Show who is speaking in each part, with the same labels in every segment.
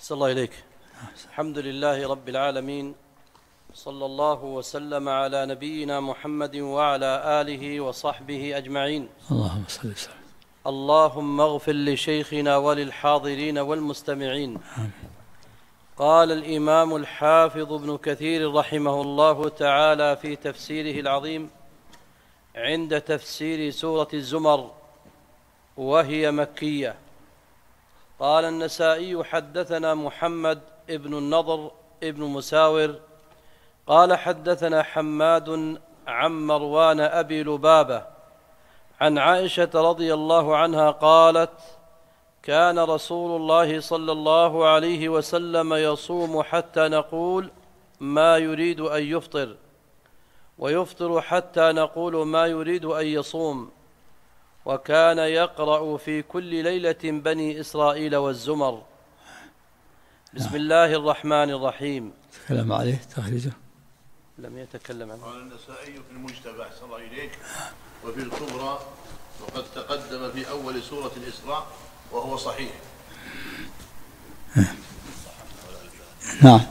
Speaker 1: أحسن الله إليك. الحمد لله رب العالمين، صلى الله وسلم على نبينا محمد وعلى آله وصحبه أجمعين.
Speaker 2: اللهم صل وسلم.
Speaker 1: اللهم اغفر لشيخنا وللحاضرين والمستمعين.
Speaker 2: آمين.
Speaker 1: قال الإمام الحافظ ابن كثير رحمه الله تعالى في تفسيره العظيم عند تفسير سورة الزمر وهي مكية. قال النسائي: حدثنا محمد ابن النضر ابن مساور قال حدثنا حماد عن مروان أبي لبابة عن عائشة رضي الله عنها قالت: كان رسول الله صلى الله عليه وسلم يصوم حتى نقول ما يريد أن يفطر، ويفطر حتى نقول ما يريد أن يصوم، وكان يقرأ في كل ليلة بني إسرائيل والزمر. بسم الله الرحمن الرحيم.
Speaker 2: تكلم عليه تخريجه؟
Speaker 1: لم يتكلم عنه.
Speaker 3: قال النسائي في المجتبى أحسن الله إليك وفي الكبرى، وقد تقدم في أول سورة الإسراء وهو صحيح.
Speaker 2: نعم.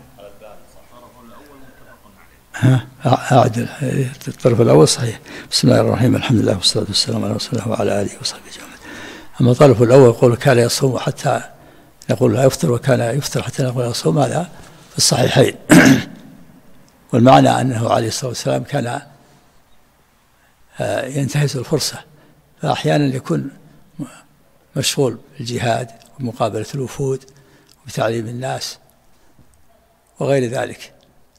Speaker 2: أعدل الطرف الأول صحيح. بسم الله الرحمن الرحيم، الحمد لله والصلاة والسلام على رسول الله وعلى آله وصحبه أجمعين. أما الطرف الأول يقول كان يصوم حتى نقول لا يفطر، وكان يفطر حتى نقول لا يصوم، هذا في الصحيحين. والمعنى أنه عليه الصلاة والسلام كان ينتهز الفرصة، فأحيانا يكون مشغول بالجهاد ومقابلة الوفود وبتعليم الناس وغير ذلك،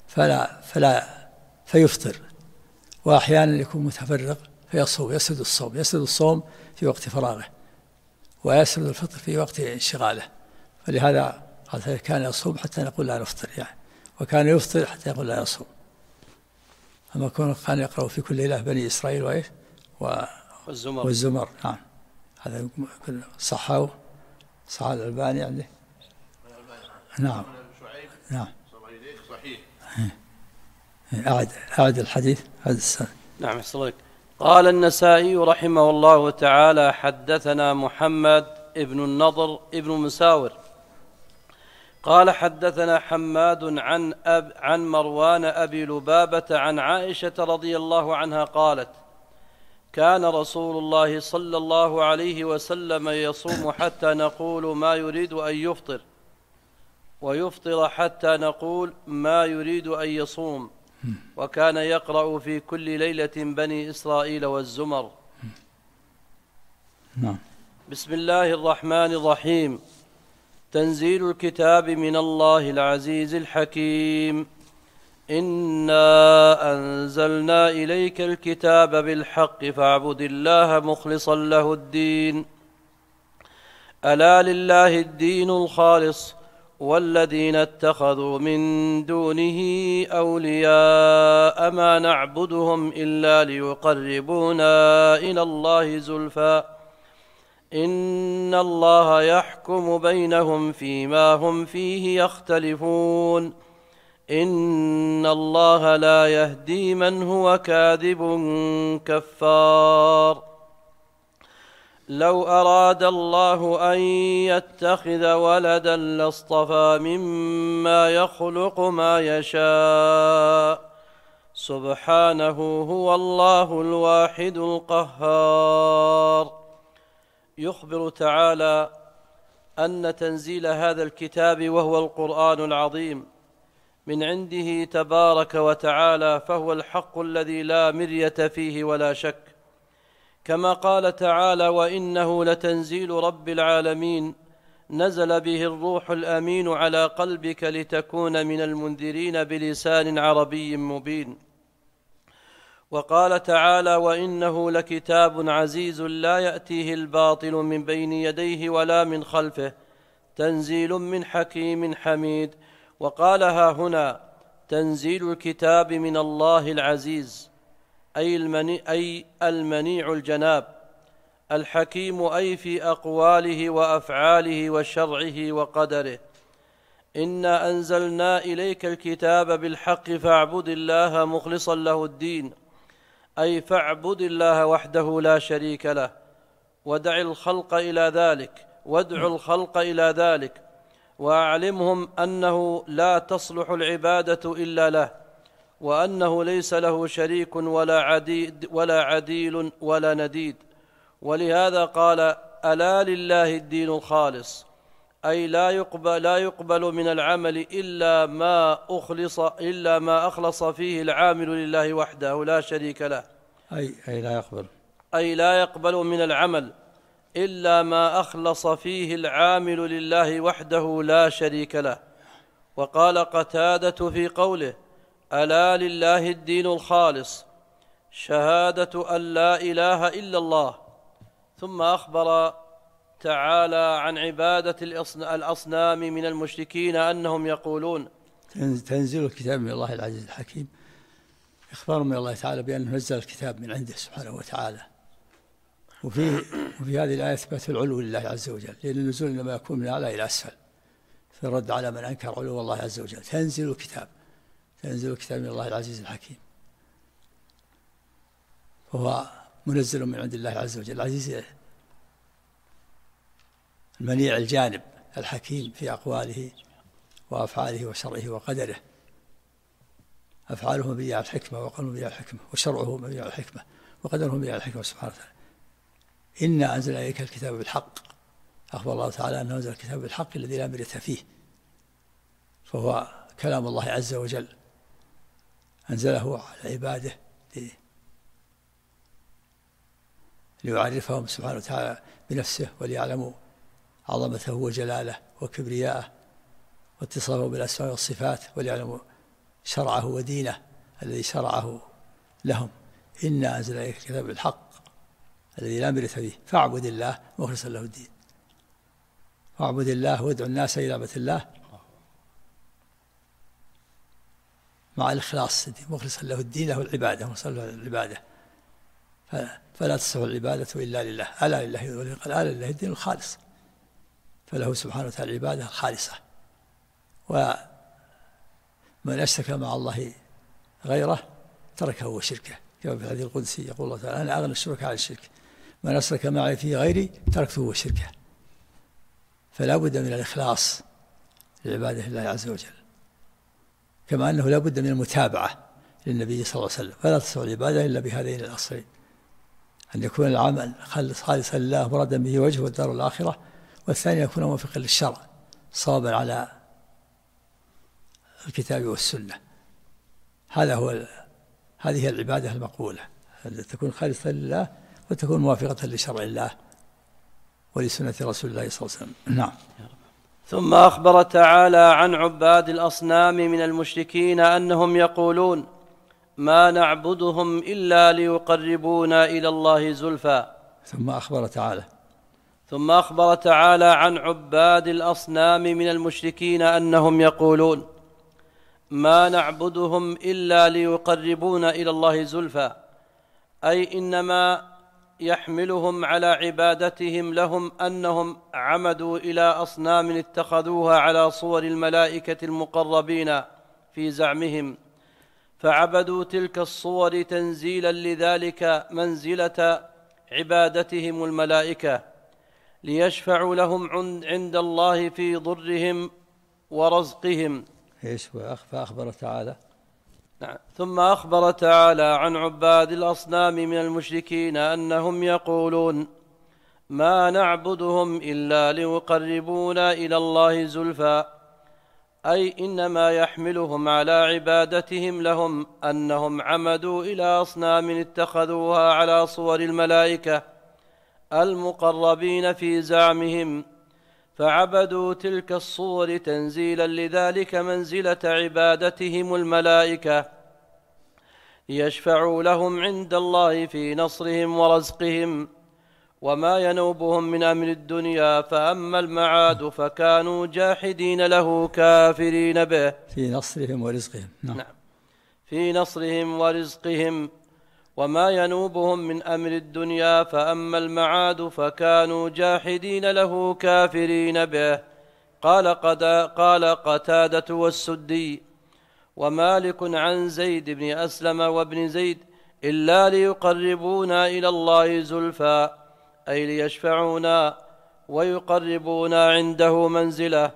Speaker 2: فيفطر، وأحيانا يكون متفرغ فيصوم، يسرد الصوم في وقت فراغه، ويسرد الفطر في وقت انشغاله. فلهذا قال كان يصوم حتى نقول لا نفطر، يعني وكان يفطر حتى يقول لا يصوم. أما كان يقرأ في كل ليلة بني إسرائيل وإيش والزمر. نعم، هذا صحه الألباني عنده. نعم نعم
Speaker 3: صحيح.
Speaker 2: أعد الحديث هذا السنة.
Speaker 1: نعم صدق. قال النسائي رحمه الله تعالى: حدثنا محمد ابن النضر ابن مساور قال حدثنا حماد عن مروان أبي لبابة عن عائشة رضي الله عنها قالت: كان رسول الله صلى الله عليه وسلم يصوم حتى نقول ما يريد أن يفطر، ويفطر حتى نقول ما يريد أن يصوم، وكان يقرأ في كل ليلة بني إسرائيل والزمر.
Speaker 2: نعم.
Speaker 1: بسم الله الرحمن الرحيم. تنزيل الكتاب من الله العزيز الحكيم. إنا أنزلنا إليك الكتاب بالحق فاعبد الله مخلصا له الدين. ألا لله الدين الخالص، والذين اتخذوا من دونه أولياء ما نعبدهم إلا ليقربونا إلى الله زلفى إن الله يحكم بينهم فيما هم فيه يختلفون إن الله لا يهدي من هو كاذب كفار. لو أراد الله أن يتخذ ولدا لاصطفى مما يخلق ما يشاء، سبحانه هو الله الواحد القهار. يخبر تعالى أن تنزيل هذا الكتاب وهو القرآن العظيم من عنده تبارك وتعالى، فهو الحق الذي لا مرية فيه ولا شك، كما قال تعالى: وإنه لتنزيل رب العالمين نزل به الروح الأمين على قلبك لتكون من المنذرين بلسان عربي مبين. وقال تعالى: وإنه لكتاب عزيز لا يأتيه الباطل من بين يديه ولا من خلفه تنزيل من حكيم حميد. وقالها هنا تنزيل الكتاب من الله العزيز أي المنيع الجناب، الحكيم أي في أقواله وأفعاله وشرعه وقدره. إنا أنزلنا إليك الكتاب بالحق فاعبد الله مخلصا له الدين، أي فاعبد الله وحده لا شريك له، وادع الخلق إلى ذلك وأعلمهم أنه لا تصلح العبادة إلا له، وأنه ليس له شريك ولا عديل ولا نديد. ولهذا قال: ألا لله الدين الخالص، أي لا يقبل من العمل إلا ما أخلص فيه العامل لله وحده لا شريك له. أي لا يقبل من العمل إلا ما أخلص فيه العامل لله وحده لا شريك له. وقال قتادة في قوله: ألا لله الدين الخالص، شهادة أن لا إله إلا الله. ثم أخبر تعالى عن عبادة الأصنام من المشركين أنهم يقولون:
Speaker 2: تنزيل الكتاب من الله العزيز الحكيم، إخبار من الله تعالى بأنه نزل الكتاب من عنده سبحانه وتعالى. وفي هذه الآية إثبات العلو لله عز وجل، لأن النزول إنما يكون من أعلى إلى أسفل، في الرد على من أنكر علو الله عز وجل. تنزيل الكتاب من الله العزيز الحكيم، وهو منزل من عند الله عز وجل، العزيز المنيع الجانب، الحكيم في أقواله وأفعاله وشرعه وقدره. أفعاله مبنية على الحكمة، وقوله مبنية على الحكمة، وشرعه مبنية على الحكمة، وقدره مبنية على الحكمة سبحانه وتعالى. إنا أنزلنا إليك الكتاب بالحق، أخبر الله تعالى أنه أنزل الكتاب بالحق الذي لا مرية فيه، فهو كلام الله عز وجل أنزله على عباده ليعرفهم سبحانه وتعالى بنفسه، وليعلموا عظمته وجلاله وكبرياءه واتصافه بالأسماء والصفات، وليعلموا شرعه ودينه الذي شرعه لهم. إنا أنزلنا إليك الكتاب بالحق الذي لا مرية فيه، فاعبد الله مخلصا له الدين. واعبد الله وادعو الناس إلى عبادة الله مع الإخلاص، مخلصا له الدين، له العبادة، مخلصا له العبادة، فلا تصح العبادة إلا لله. ألا لله، قال ألا لله الدين الخالص، فله سبحانه وتعالى العبادة الخالصة. ومن أشرك مع الله غيره تركه وشركه، كما في الحديث القدسي يقول الله تعالى: أنا أغنى الشركاء عن الشرك، من أشرك معي في غيري تركته وشركه. فلا بد من الإخلاص لعباده الله عز وجل، كما أنه لا بد من المتابعة للنبي صلى الله عليه وسلم. فلا تصح العبادة إلا بهذين الأصلين: أن يكون العمل خالصا لله مرادا به وجهه والدار الآخرة، والثاني يكون موافقا للشرع صوابا على الكتاب والسنة. هذه هي العبادة المقبولة، أن تكون خالصة لله وتكون موافقة لشرع الله ولسنة رسول الله صلى الله عليه وسلم. نعم.
Speaker 1: ثم أخبر تعالى عن عباد الأصنام من المشركين أنهم يقولون: ما نعبدهم إلا ليقربونا إلى الله زلفى. ثم أخبر تعالى عن عباد الأصنام من المشركين أنهم يقولون: ما نعبدهم إلا ليقربونا إلى الله زلفى، أي إنما يحملهم على عبادتهم لهم أنهم عمدوا إلى أصنام اتخذوها على صور الملائكة المقربين في زعمهم، فعبدوا تلك الصور تنزيلا لذلك منزلة عبادتهم الملائكة، ليشفعوا لهم عند الله في ضرهم ورزقهم.
Speaker 2: فأخبر تعالى.
Speaker 1: نعم. ثم أخبر تعالى عن عباد الأصنام من المشركين أنهم يقولون: ما نعبدهم إلا ليقربونا إلى الله زلفى، أي إنما يحملهم على عبادتهم لهم أنهم عمدوا إلى أصنام اتخذوها على صور الملائكة المقربين في زعمهم، فعبدوا تلك الصور تنزيلا لذلك منزلة عبادتهم الملائكة، ليشفعوا لهم عند الله في نصرهم ورزقهم، وما ينوبهم من أمر الدنيا. فأما المعاد فكانوا جاحدين له كافرين به.
Speaker 2: في نصرهم ورزقهم.
Speaker 1: نعم. في نصرهم ورزقهم، وما ينوبهم من أمر الدنيا. فأما المعاد فكانوا جاحدين له كافرين به. قال قتادة والسدي ومالك عن زيد بن أسلم وابن زيد: إلا ليقربونا إلى الله زلفى، أي ليشفعونا ويقربونا عنده منزلة.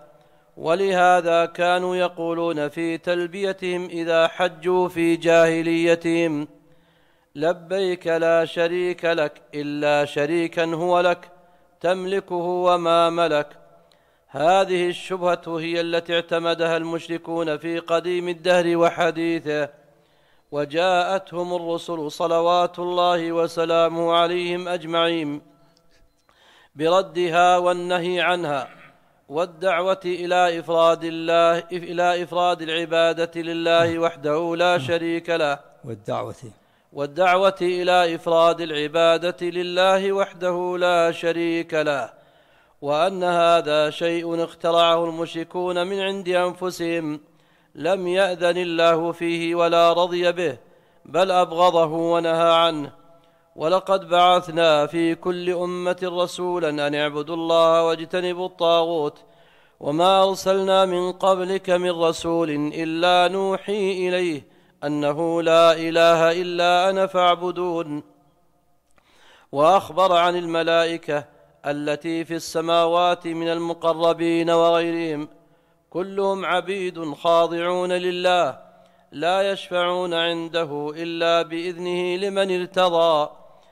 Speaker 1: ولهذا كانوا يقولون في تلبيتهم إذا حجوا في جاهليتهم: لبيك لا شريك لك إلا شريكا هو لك تملكه وما ملك. هذه الشبهة هي التي اعتمدها المشركون في قديم الدهر وحديثه، وجاءتهم الرسل صلوات الله وسلامه عليهم أجمعين بردها والنهي عنها، والدعوة إلى إفراد العبادة لله وحده لا شريك له، والدعوة إلى إفراد العبادة لله وحده لا شريك له، وأن هذا شيء اخترعه المشركون من عند أنفسهم لم يأذن الله فيه ولا رضي به، بل أبغضه ونهى عنه. ولقد بعثنا في كل أمة رسولا أن اعبدوا الله واجتنبوا الطاغوت، وما أرسلنا من قبلك من رسول إلا نوحي إليه أنه لا إله إلا أنا فاعبدون. وأخبر عن الملائكة التي في السماوات من المقربين وغيرهم: كلهم عبيد خاضعون لله، لا يشفعون عنده إلا بإذنه لمن ارتضى،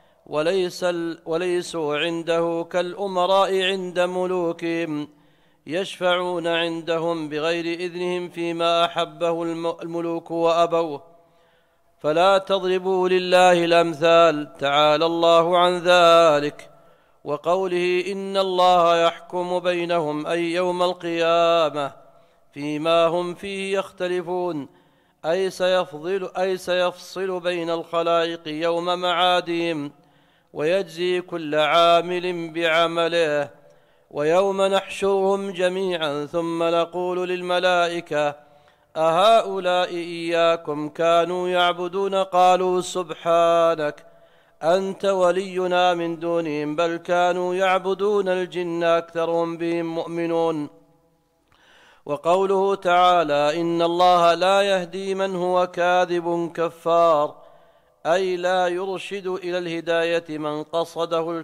Speaker 1: وليسوا عنده كالأمراء عند ملوكهم يشفعون عندهم بغير إذنهم فيما أحبه الملوك وأبوه. فلا تضربوا لله الأمثال، تعالى الله عن ذلك. وقوله: إن الله يحكم بينهم أي يوم القيامة فيما هم فيه يختلفون، أي سيفصل بين الخلائق يوم معادهم، ويجزي كل عامل بعمله. ويوم نحشرهم جميعا ثم نقول للملائكة: أهؤلاء إياكم كانوا يعبدون؟ قالوا: سبحانك أنت ولينا من دونهم، بل كانوا يعبدون الجن أكثرهم بهم مؤمنون. وقوله تعالى: إن الله لا يهدي من هو كاذب كفار، أي لا يرشد إلى الهداية من قصده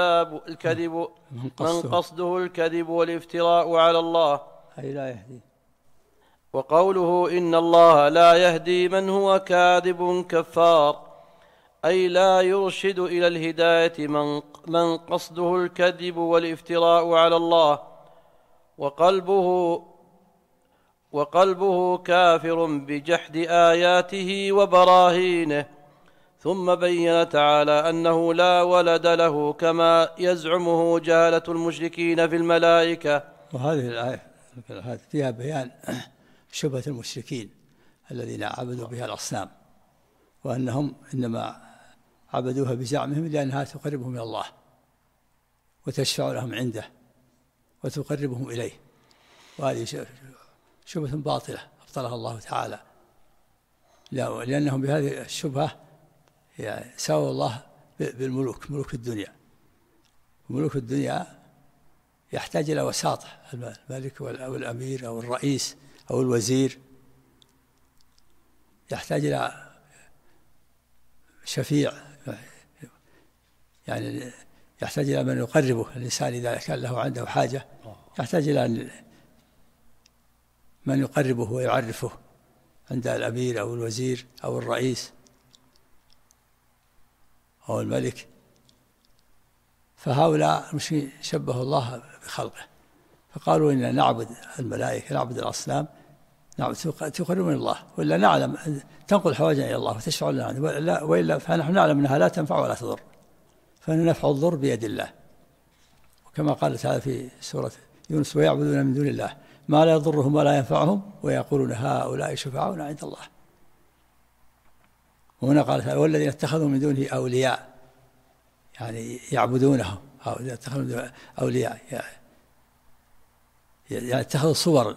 Speaker 1: الكذب والافتراء على الله،
Speaker 2: أي لا يهدي.
Speaker 1: وقوله: إن الله لا يهدي من هو كاذب كفار، أي لا يرشد إلى الهداية من قصده الكذب والافتراء على الله، وقلبه كافر بجحد آياته وبراهينه. ثم بين تعالى أنه لا ولد له كما يزعمه جهلة المشركين في الملائكة.
Speaker 2: وهذه الآية فيها بيان شبهة المشركين الذين عبدوا بها الأصنام، وأنهم إنما عبدوها بزعمهم لأنها تقربهم إلى الله وتشفع لهم عنده وتقربهم إليه، وهذه شبهة باطلة أبطلها الله تعالى، لأنهم بهذه الشبهة ساووا الله بالملوك، ملوك الدنيا. ملوك الدنيا يحتاج إلى وساطة، الملك أو الأمير أو الرئيس أو الوزير يحتاج إلى شفيع، يعني يحتاج إلى من يقربه الإنسان إذا كان له عنده حاجة، يحتاج إلى من يقربه ويعرفه عند الأمير أو الوزير أو الرئيس أو الملك. فهؤلاء المشركين شبهوا الله بخلقه، فقالوا إننا نعبد الملائكة، نعبد الأصنام، تقربنا الله، وإلا نعلم تنقل حوائجنا إلى الله وتشفع لنا، وإلا فنحن نعلم أنها لا تنفع ولا تضر، فإن نفع الضر بيد الله. وكما قال تعالى في سورة يونس: ويعبدون من دون الله ما لا يضرهم ولا ينفعهم ويقولون هؤلاء شفعاؤنا عند الله. وهنا قال تعالى: والذين اتخذوا من دونه أولياء، يعني يعبدونهم، هؤلاء اتخذوا أولياء، يعني اتخذوا صور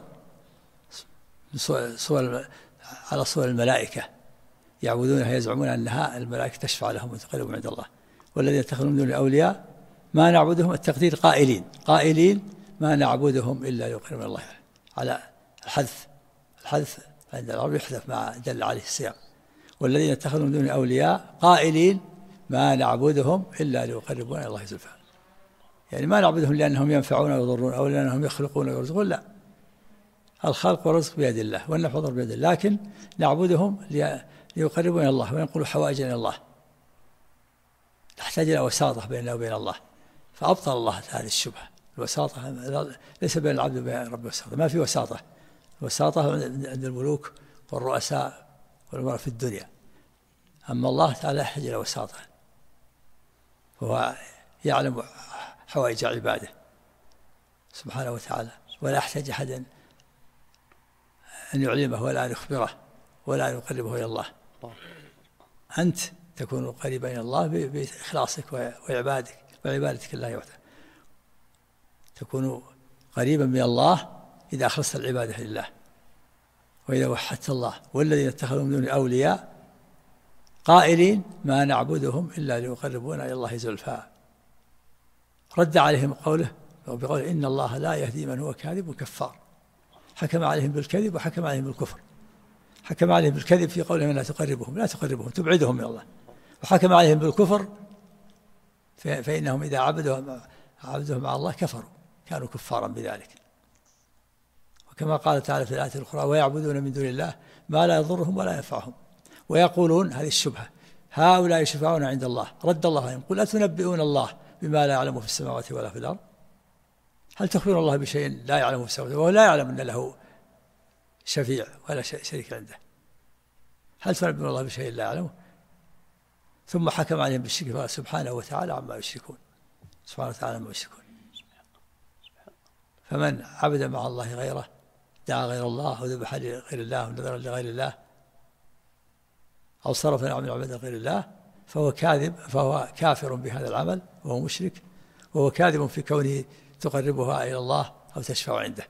Speaker 2: على صور الملائكة يعبدونها، يزعمون أنها الملائكة تشفع لهم وتقربهم عند الله. والذين اتخذوا من دونه أولياء ما نعبدهم، التقدير قائلين ما نعبدهم إلا ليقربونا الله، على الحذف عند العرب يحذف ما دل عليه السياق. والذين اتخذوا من دونه أولياء قائلين ما نعبدهم إلا ليقربونا إلى الله زلفى، يعني ما نعبدهم لأنهم ينفعون ويضرون أو لأنهم يخلقون ويرزقون، لا، الخلق والرزق بيد الله والنفع والضر بيد الله، لكن نعبدهم ليقربوا إلى الله وينقلوا حوائجنا إلى الله، نحتاج إلى وساطة بيننا وبين الله. فأبطل الله هذه الشبهة. الوساطة ليس بين العبد وبين ربه وساطة، ما في وساطة. الوساطة عند الملوك والرؤساء والأمراء في الدنيا، أما الله تعالى يحتاج إلى وساطة، وهو يعلم حوائج عباده سبحانه وتعالى، ولا يحتاج أحد أن يعلمه ولا أن يخبره ولا أن يقربه إلى الله. أنت تكون قريبا إلى الله بإخلاصك وعبادتك الله وحده. تكون قريبا من الله إذا أخلصت العبادة لله وإذا وحدت الله. والذين اتخذوا من دونه أولياء قائلين ما نعبدهم إلا ليقربونا إلى الله زلفى. رد عليهم قوله إن الله لا يهدي من هو كاذب كفار. حكم عليهم بالكذب وحكم عليهم بالكفر. حكم عليهم بالكذب في قولهم لا تقربهم تبعدهم من الله، وحكم عليهم بالكفر فإنهم إذا عبدهم مع الله كفروا، كانوا كفارا بذلك. وكما قال تعالى في الآية الأخرى ويعبدون من دون الله ما لا يضرهم ولا ينفعهم ويقولون، هذه الشبهة، هؤلاء يشفعون عند الله. رد الله عليهم قل أتنبئون الله بما لا يعلم في السماوات ولا في الأرض. هل تخبرون الله بشيء لا يعلمه في السماوات وهو لا يعلم أن له شفيع ولا شريك عنده؟ هل تنبئون الله بشيء لا يعلمه؟ ثم حكم عليهم بالشرك سبحانه وتعالى عما يشركون. سبحانه وتعالى عما يشركون. فمن عبد مع الله غيره، دعا غير الله وذبح لغير الله ونذر لغير الله أو صرف نعم العبادة لغير الله فهو كافر بهذا العمل وهو مشرك، وهو كاذب في كونه تقربها إلى الله أو تشفع عنده.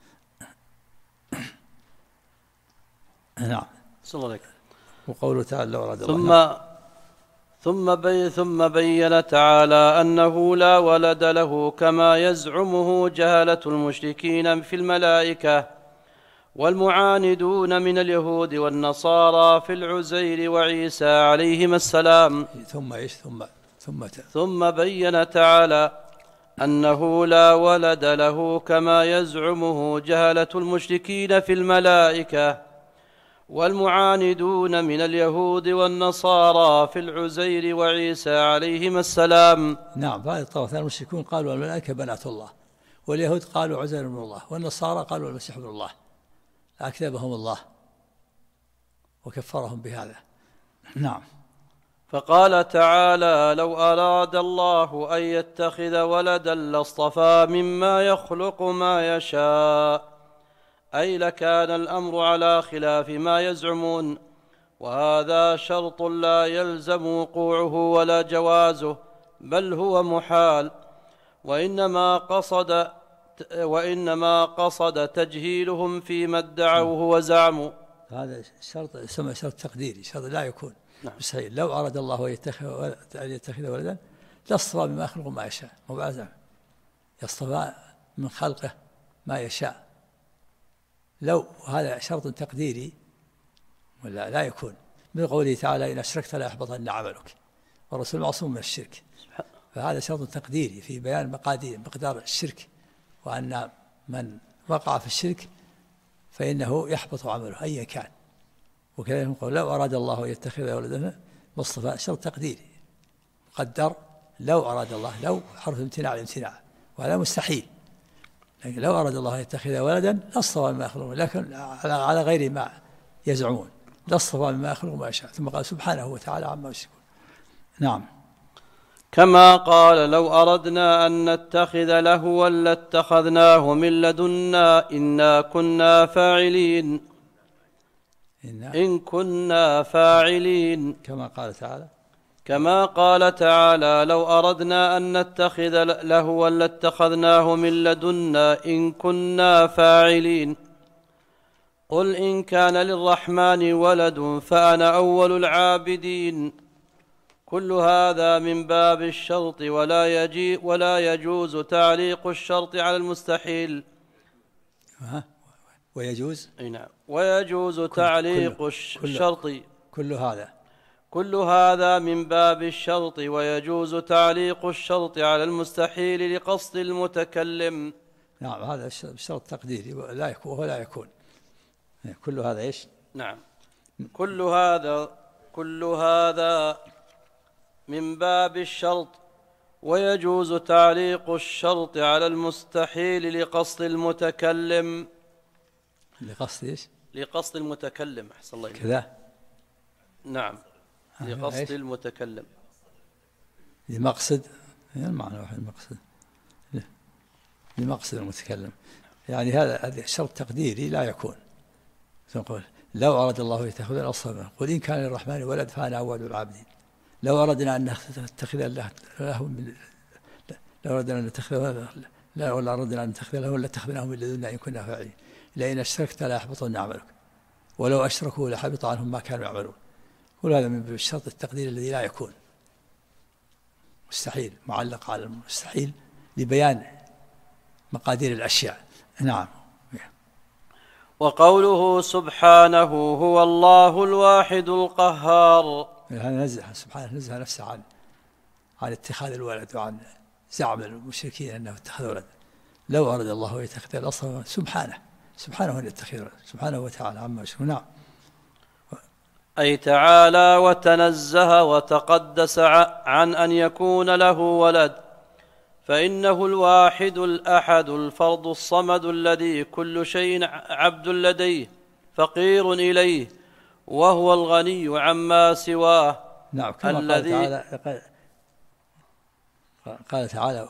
Speaker 2: نعم.
Speaker 1: صلى الله عليه.
Speaker 2: وقوله تعالى لو أراد الله
Speaker 1: ثم بين تعالى أنه لا ولد له كما يزعمه جهلة المشركين في الملائكة والمعاندون من اليهود والنصارى في العزير وعيسى عليهما السلام. ثم بين تعالى أنه لا ولد له كما يزعمه جهلة المشركين في الملائكة والمعاندون من اليهود والنصارى في العزير وعيسى عليهما السلام.
Speaker 2: نعم. بعض الطوائف المشركون قالوا الملائكة بنات الله، واليهود قالوا عزير ابن الله، والنصارى قالوا المسيح ابن الله، أكذبهم الله وكفرهم بهذا. نعم.
Speaker 1: فقال تعالى لو أراد الله أن يتخذ ولدا لاصطفى مما يخلق ما يشاء، أي لكان الأمر على خلاف ما يزعمون، وهذا شرط لا يلزم وقوعه ولا جوازه، بل هو محال، وإنما قصد تجهيلهم فيما ادعوه وزعموا.
Speaker 2: هذا شرط يسمى شرط تقديري، شرط لا يكون مستحيل. لو أراد الله أن يتخذ ولدا لاصطفى مما يخلق ما يشاء، يصطفى من خلقه ما يشاء. لو هذا شرط تقديري ولا لا يكون، من قوله تعالى إن أشركت لا يحبطن عملك، والرسول معصوم من الشرك. فهذا شرط تقديري في بيان مقدار الشرك، وأن من وقع في الشرك فإنه يحبط عمله أيا كان. وكذلك نقول لو أراد الله أن يتخذ ولدا مصطفى، شرط تقديري قدر. لو أراد الله، لو حرف امتناع الامتناع، وهذا مستحيل. لكن لو أراد الله أن يتخذ ولدا لاصطفى مما يخلق، لكن على غير ما يزعمون، لاصطفى مما يخلق ما يشاء. ثم قال سبحانه وتعالى عما يشركون. نعم.
Speaker 1: كما قال لو أردنا أن نتخذ لهوا لاتخذناه من لدنا إنا كنا فاعلين. إن كنا فاعلين. كما قال تعالى لو أردنا أن نتخذ لهوا لاتخذناه من لدنا إن كنا فاعلين. قل إن كان للرحمن ولد فأنا أول العابدين. كل هذا من باب الشرط، ولا يجوز تعليق الشرط على المستحيل. ويجوز تعليق الشرط. كل هذا من باب الشرط، ويجوز تعليق الشرط على المستحيل لقصد المتكلم.
Speaker 2: نعم هذا شرط تقديري لا يكون وهو لا يكون. كل هذا إيش؟
Speaker 1: نعم كل هذا من باب الشرط، ويجوز تعليق الشرط على المستحيل لقصد المتكلم.
Speaker 2: لقصد إيش؟
Speaker 1: لقصد المتكلم. أحسن الله إليك.
Speaker 2: كذا.
Speaker 1: نعم لقصد المتكلم.
Speaker 2: لمقصد المعنى واحد المقصد لمقصد المتكلم، يعني هذا شرط تقديري لا يكون. نقول لو أراد الله يتخذ الأصنام قل إن كان للرحمن ولد فأنا أول العابدين. لو أردنا أن نتخذ له لو أردنا أن نتخذ له ولا أردنا أن نتخذ له لاتخذناه من لدنا إن كنا فاعلين. لئن أشركت لا يحبطن عملك ولو أشركوا لحبط عنهم ما كانوا يعملون. كل هذا من الشرط التقدير الذي لا يكون، مستحيل، معلق على المستحيل لبيان مقادير الأشياء. نعم.
Speaker 1: وقوله سبحانه هو الله الواحد القهار،
Speaker 2: هذا نزه سبحانه، نزه نفسه عن اتخاذ الولد وعن زعم المشركين أنه اتخذ ولد. لو أراد الله يتخذ الأصل سبحانه أن يتخذ ولد، سبحانه وتعالى عما يشركون. نعم.
Speaker 1: أي تعالى وتنزه وتقدس عن أن يكون له ولد، فإنه الواحد الأحد الفرد الصمد الذي كل شيء عبد لديه فقير إليه، وهو الغني عما سواه.
Speaker 2: نعم كما قال تعالى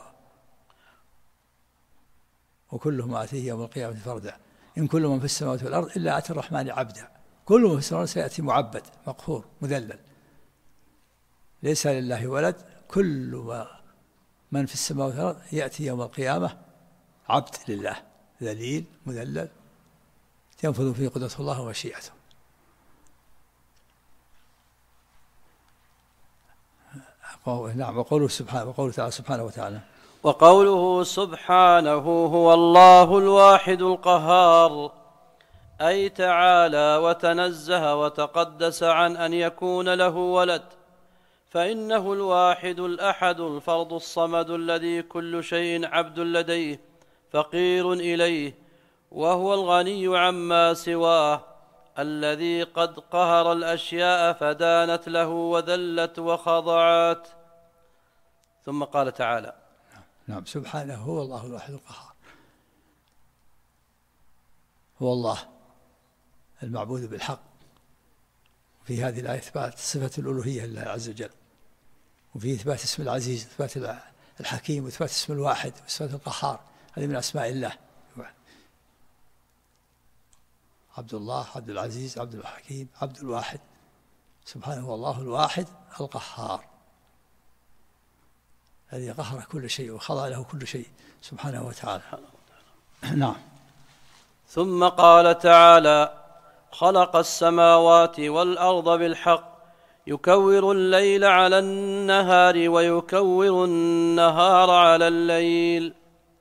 Speaker 2: وكلهم آتيه يوم القيامة فردا إن كل من في السماوات والأرض إلا آتي الرحمن عبدا. كل من في السماوات سيأتي معبد مقهور مذلل، ليس لله ولد. كل من في السماوات والأرض يأتي يوم القيامة عبد لله ذليل مذلل ينفذ فيه قدرة الله ومشيئته. نعم. وقوله تعالى سبحانه وتعالى
Speaker 1: وقوله سبحانه هو الله الواحد القهار، أي تعالى وتنزه وتقدس عن أن يكون له ولد، فإنه الواحد الأحد الفرد الصمد الذي كل شيء عبد لديه فقير إليه، وهو الغني عما سواه الذي قد قهر الأشياء فدانت له وذلت وخضعت. ثم قال تعالى
Speaker 2: نعم سبحانه هو الله الواحد القهار، هو الله المعبود بالحق. في هذه الآية إثبات صفة الألوهية لله عز وجل، وفي إثبات اسم العزيز، إثبات الحكيم، وإثبات اسم الواحد، وإثبات القهار. هذه من أسماء الله، عبد الله، عبد العزيز، عبد الحكيم، عبد الواحد. سبحانه هو الله الواحد القهار الذي قهر كل شيء وخضع له كل شيء سبحانه وتعالى. نعم.
Speaker 1: ثم قال تعالى خلق السماوات والأرض بالحق يكور الليل على النهار ويكور النهار على الليل،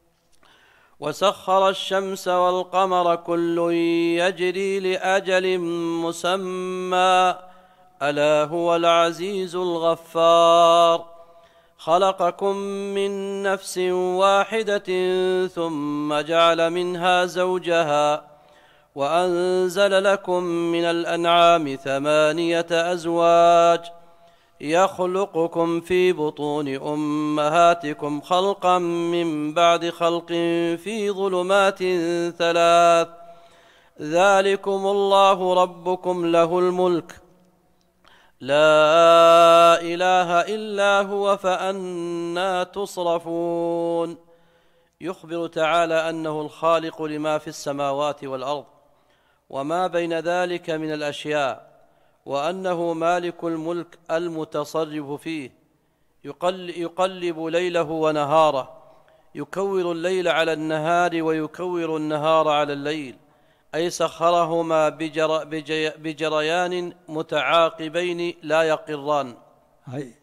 Speaker 1: وسخر الشمس والقمر كل يجري لأجل مسمى ألا هو العزيز الغفار. خلقكم من نفس واحدة ثم جعل منها زوجها وأنزل لكم من الأنعام 8 أزواج يخلقكم في بطون أمهاتكم خلقا من بعد خلق في ظلمات 3 ذلكم الله ربكم له الملك لا إله إلا هو فأنى تصرفون. يخبر تعالى أنه الخالق لما في السماوات والأرض وما بين ذلك من الأشياء، وأنه مالك الملك المتصرف فيه، يقلب ليله ونهاره، يكور الليل على النهار ويكور النهار على الليل، أي سخرهما بجريان متعاقبين لا يقران.
Speaker 2: أي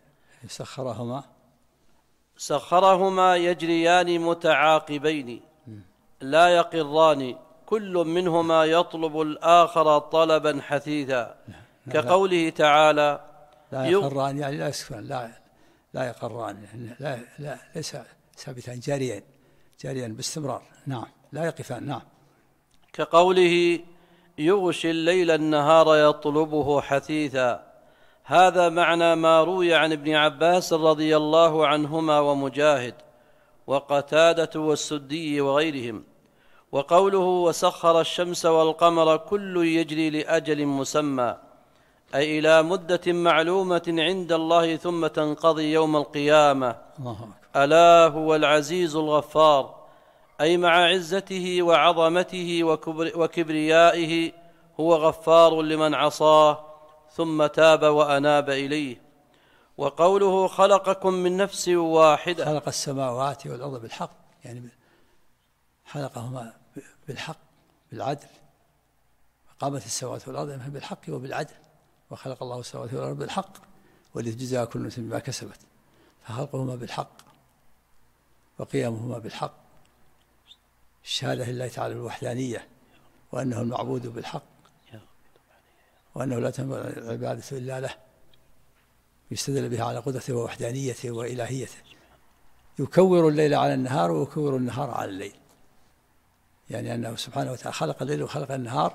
Speaker 1: سخرهما يجريان متعاقبين لا يقران، كل منهما يطلب الآخر طلبا حثيثا، كقوله تعالى
Speaker 2: لا يقران، يعني لا يسكن، لا يقران، لا ليس ثابتا، جاريان باستمرار. نعم، لا يقفان. نعم.
Speaker 1: كقوله يغشي الليل النهار يطلبه حثيثا، هذا معنى ما روي عن ابن عباس رضي الله عنهما ومجاهد وقتادة والسدي وغيرهم. وقوله وسخر الشمس والقمر كل يجري لأجل مسمى، أي إلى مدة معلومة عند الله ثم تنقضي يوم القيامة. ألا هو العزيز الغفار، أي مع عزته وعظمته وكبريائه هو غفار لمن عصاه ثم تاب وأناب إليه. وقوله خلقكم من نفس واحدة،
Speaker 2: خلق السماوات والأرض بالحق، يعني خلقهما بالحق بالعدل. قامت السماوات والأرض بالحق وبالعدل، وخلق الله السماوات والأرض بالحق ولتجزى كل نفس بما كسبت، فخلقهما بالحق وقيامهما بالحق، الشهادة لله تعالى بالوحدانية وأنه المعبود بالحق وأنه لا تنبغي العبادة إلا له، يستدل بها على قدرته ووحدانيته وإلهيته. يكور الليل على النهار ويكور النهار على الليل، يعني أنه سبحانه وتعالى خلق الليل وخلق النهار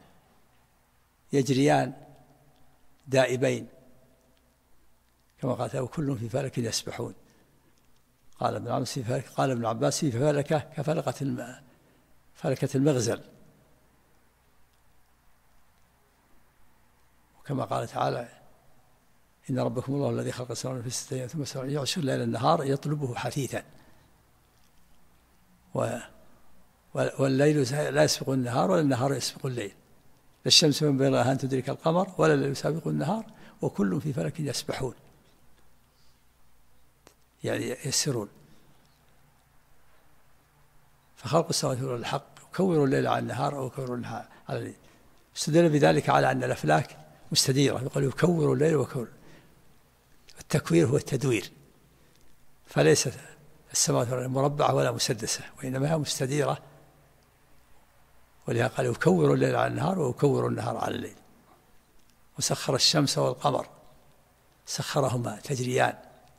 Speaker 2: يجريان دائبين، كما قال وكل في فلك يسبحون. قال ابن عباس في فلكة فلكة المغزل، وكما قال تعالى إن ربكم الله الذي خلق السماوات في 6 أيام ثم استوى يغشي الليل النهار يطلبه حثيثا، والليل لا يسبق النهار ولا النهار يسبق الليل، لا الشمس ينبغي أن تدرك القمر ولا الليل يسابق النهار وكل في فلك يسبحون، يعني يسرون. فخلق السماوات والأرض الحق، يكور الليل على النهار أو يكور النهار على الليل. استدل بذلك على أن الأفلاك مستديرة، يقول يكور الليل ويكور. التكوير هو التدوير، فليست السماوات والأرض مربعة ولا مسدسة، وإنما هي مستديرة، ولهذا قال يكور الليل على النهار ويكور النهار على الليل. وسخر الشمس والقمر، سخرهما تجريان،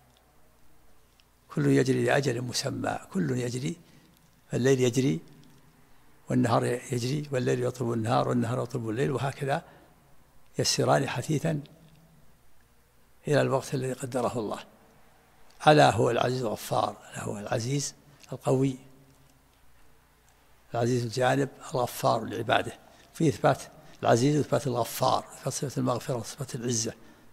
Speaker 2: كل يجري لأجل مسمى، كل يجري، الليل يجري والنهار يجري، والليل يطلب النهار والنهار يطلب الليل، وهكذا يسيران حثيثا إلى الوقت الذي قدره الله. ألا هو العزيز الغفار، ألا هو العزيز القوي، العزيز الجانب الغفار لعباده، في إثبات العزيز وإثبات الغفار، إثبات صفة المغفرة وصفة العزة.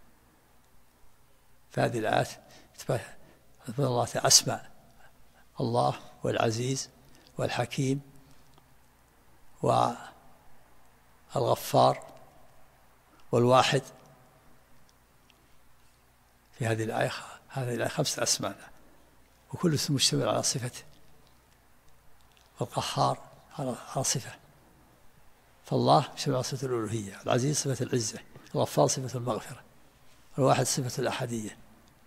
Speaker 2: فهذه الآيات إثبات الله أسماء الله والعزيز والحكيم والغفار والواحد. في هذه الآية 5 أسماء، وكل اسم مشتمل على صفته، والقهار على صفة. فالله مشتمل على صفة الألوهية، العزيز صفة العزة، الغفار صفة المغفرة، الواحد صفة الأحدية،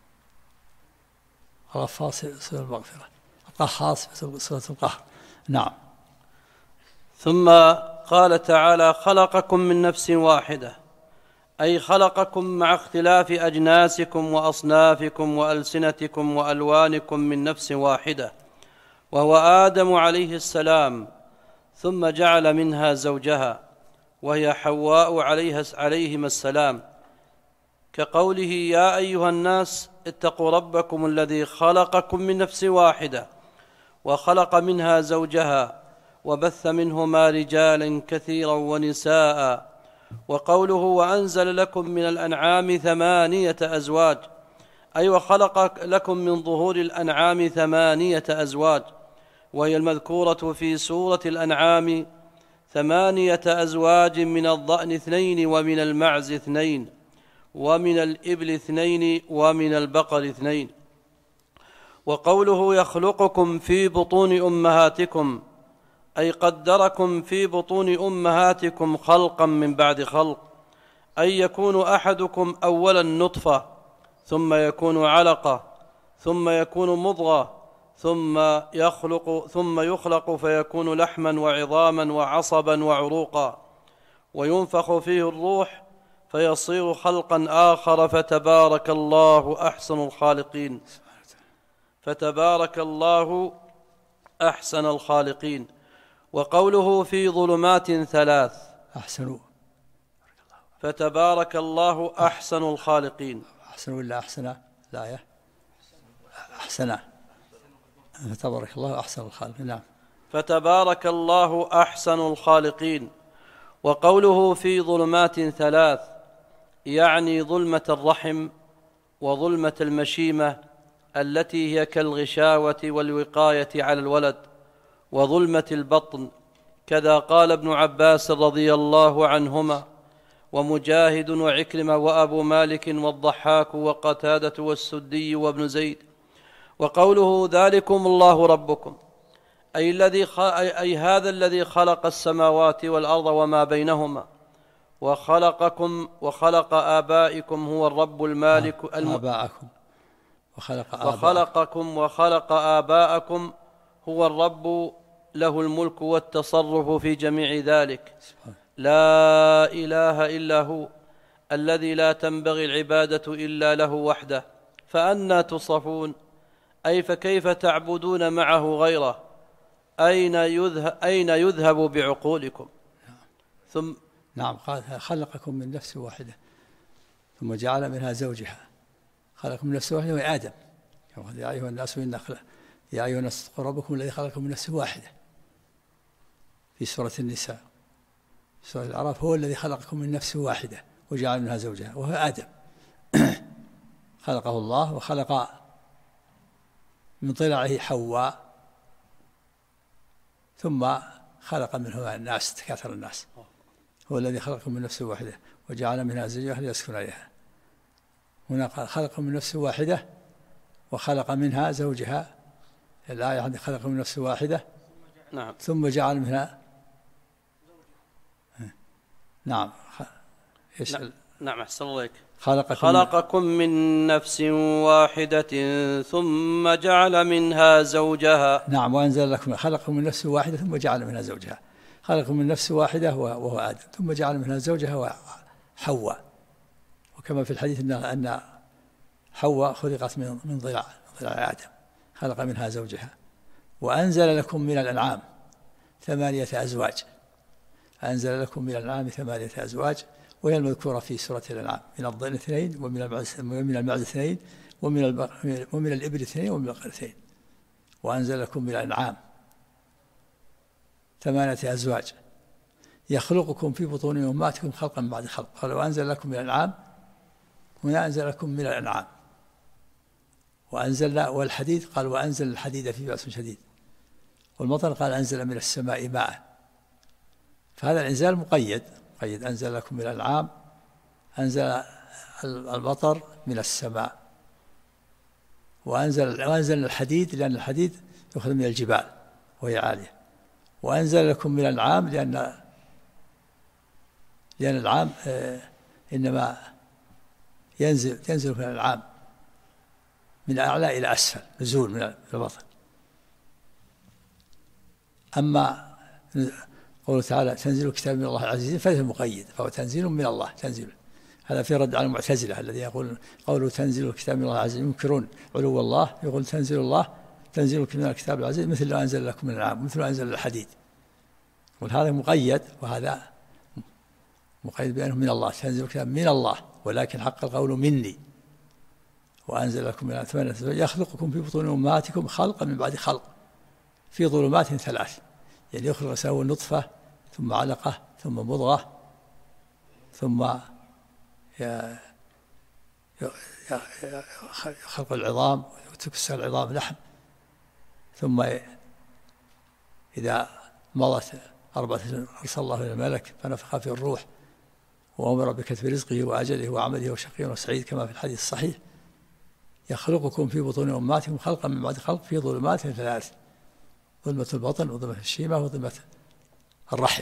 Speaker 2: الغفار صفة المغفرة، القهار صفة القهر. نعم.
Speaker 1: ثم قال تعالى خلقكم من نفس واحدة، أي خلقكم مع اختلاف أجناسكم وأصنافكم وألسنتكم وألوانكم من نفس واحدة، وهو آدم عليه السلام، ثم جعل منها زوجها وهي حواء عليهما السلام، كقوله يا أيها الناس اتقوا ربكم الذي خلقكم من نفس واحدة وخلق منها زوجها وبث منهما رجالا كثيرا ونساء. وقوله وأنزل لكم من الأنعام 8 أزواج، أي وخلق لكم من ظهور الأنعام 8 أزواج، وهي المذكورة في سورة الأنعام 8 أزواج، من الضأن 2 ومن المعز 2 ومن الإبل 2 ومن البقر 2. وقوله يخلقكم في بطون أمهاتكم، أي قدركم في بطون أمهاتكم خلقا من بعد خلق، أي يكون أحدكم أولا نطفة، ثم يكون علقة، ثم يكون مضغة، ثم يخلق فيكون لحما وعظاما وعصبا وعروقا، وينفخ فيه الروح فيصير خلقا آخر، فتبارك الله أحسن الخالقين. فتبارك الله أحسن الخالقين. وقوله في ظلمات ثلاث
Speaker 2: أحسنوا.
Speaker 1: فتبارك الله أحسن الخالقين.
Speaker 2: أحسن ولا أحسن الآية؟ أحسن. فتبارك الله أحسن الخالقين. نعم.
Speaker 1: فتبارك الله أحسن الخالقين. وقوله في ظلمات ثلاث يعني ظلمة الرحم وظلمة المشيمة التي هي كالغشاوة والوقاية على الولد، وظلمة البطن، كذا قال ابن عباس رضي الله عنهما ومجاهد وعكرمة وأبو مالك والضحاك وقتادة والسدي وابن زيد. وقوله ذلكم الله ربكم أي هذا الذي خلق السماوات والأرض وما بينهما وخلقكم وخلق آبائكم هو الرب المالك
Speaker 2: آباءكم
Speaker 1: وخلقكم وخلق آباءكم هو الرب له الملك والتصرف في جميع ذلك، لا إله إلا هو الذي لا تنبغي العبادة إلا له وحده، فأنى تصرفون؟ أي فكيف تعبدون معه غيره؟ أين يذهب بعقولكم؟ ثم
Speaker 2: نعم، قال خلقكم من نفس واحدة ثم جعل منها زوجها. خلقكم من نفس واحدة وهي آدم. يا أيها الناس يا أيها الناس اتقوا ربكم الذي خلقكم من نفس واحدة في سورة النساء. في سورة الأعراف هو الذي خلقكم من نفس واحدة وجعل منها زوجها وهو آدم. خلقه الله وخلق من ضلعه حواء ثم خلق منهما الناس، تكاثر الناس. هو الذي خلقكم من نفس واحدة وجعل منها زوجها ليسكن إليها. هنا خلق من نفس واحدة وخلق منها زوجها. الآية عندي خلق من نفس واحدة
Speaker 1: نعم
Speaker 2: ثم جعل منها نعم إيش
Speaker 1: نعم أحسن الله إليك.
Speaker 2: خلقكم
Speaker 1: من نفس واحدة ثم جعل منها زوجها.
Speaker 2: نعم، وأنزل لكم خلقكم من نفس واحدة ثم جعل منها زوجها. خلقكم من نفس واحدة وهو آدم ثم جعل منها زوجها وحواء. وكما في الحديث أن حواء خلقت من ضلع آدم، خلق منها زوجها. وأنزل لكم من الأنعام 8 أزواج. أنزل لكم من الأنعام 8 أزواج، وهي المذكورة في سورة الأنعام، من الضأن 2 ومن المعز 2 ومن الإبل 2 ومن البقر 2. وأنزل لكم من الأنعام 8 أزواج يخلقكم في بطون أمهاتكم خلقا بعد خلق. قال وأنزل لكم من الأنعام، هنا أنزل لكم من الأنعام. والحديد قال وأنزل الحديد في بأس شديد. والمطر قال أنزل من السماء ماء. فهذا الإنزال مقيد. أنزل لكم من الأنعام، أنزل المطر من السماء. وأنزل الحديد لأن الحديد يأخذ من الجبال وهي عالية. وأنزل لكم من الأنعام لأن الأنعام إنما ينزل من الأنعام من أعلى إلى أسفل، نزول من البطن. أما قوله تعالى تنزيل كتاب من الله العزيز فهو مقيد، فهو تنزيل من الله. تنزيل هذا في رد على المعتزلة الذي يقول قوله تنزيل الكتاب من الله العزيز ينكرون علو الله، يقول تنزيل الله تنزيل من الكتاب العزيز مثل ما أنزل لكم من الأنعام، مثل ما أنزل الحديد. وهذا مقيد وهذا مقيد بأنه من الله. تنزيل الكتاب من الله، ولكن حق القول مني. وأنزل لكم من الأنعام يخلقكم في بطون أمهاتكم خلقا من بعد خلق في ظلمات 3. يعني يخلق يساوي نطفة ثم علقة ثم مضغة ثم خلق العظام وتكسر العظام لحم، ثم إذا مضت 4 أرسل الله إلى الملك فنفخ في الروح وأمر بكتب رزقه وأجله وعمله وشقي وسعيد كما في الحديث الصحيح. يخلقكم في بطون أمهاتكم خلقا من بعد خلق في ظلمات 3، ظلمة البطن وظلمة الشيمة وظلمة الرحم.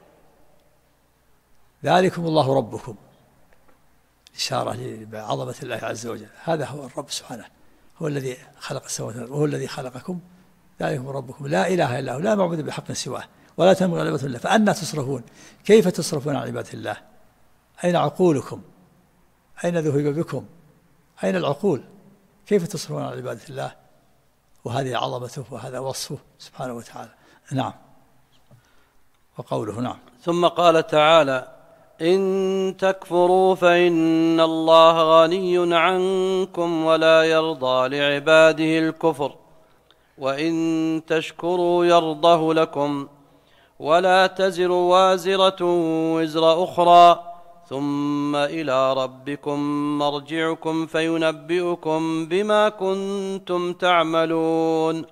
Speaker 2: ذلكم الله ربكم، إشارة بعظمة الله عز وجل. هذا هو الرب سبحانه، هو الذي خلق السماوات والأرض وهو الذي خلقكم. ذلكم ربكم لا إله إلا هو، لا معبود بحق سواه، ولا تنبغي عبادة الله. فأنى تصرفون؟ كيف تصرفون عن عبادة الله؟ أين عقولكم؟ أين ذهب بكم؟ أين العقول؟ كيف تصرفون عن عبادة الله وهذه عظمته وهذا وصفه سبحانه وتعالى. نعم. وقوله نعم.
Speaker 1: ثم قال تعالى: إن تكفروا فإن الله غني عنكم ولا يرضى لعباده الكفر وإن تشكروا يرضه لكم ولا تزر وازرة وزر أخرى ثم إلى ربكم مرجعكم فينبئكم بما كنتم تعملون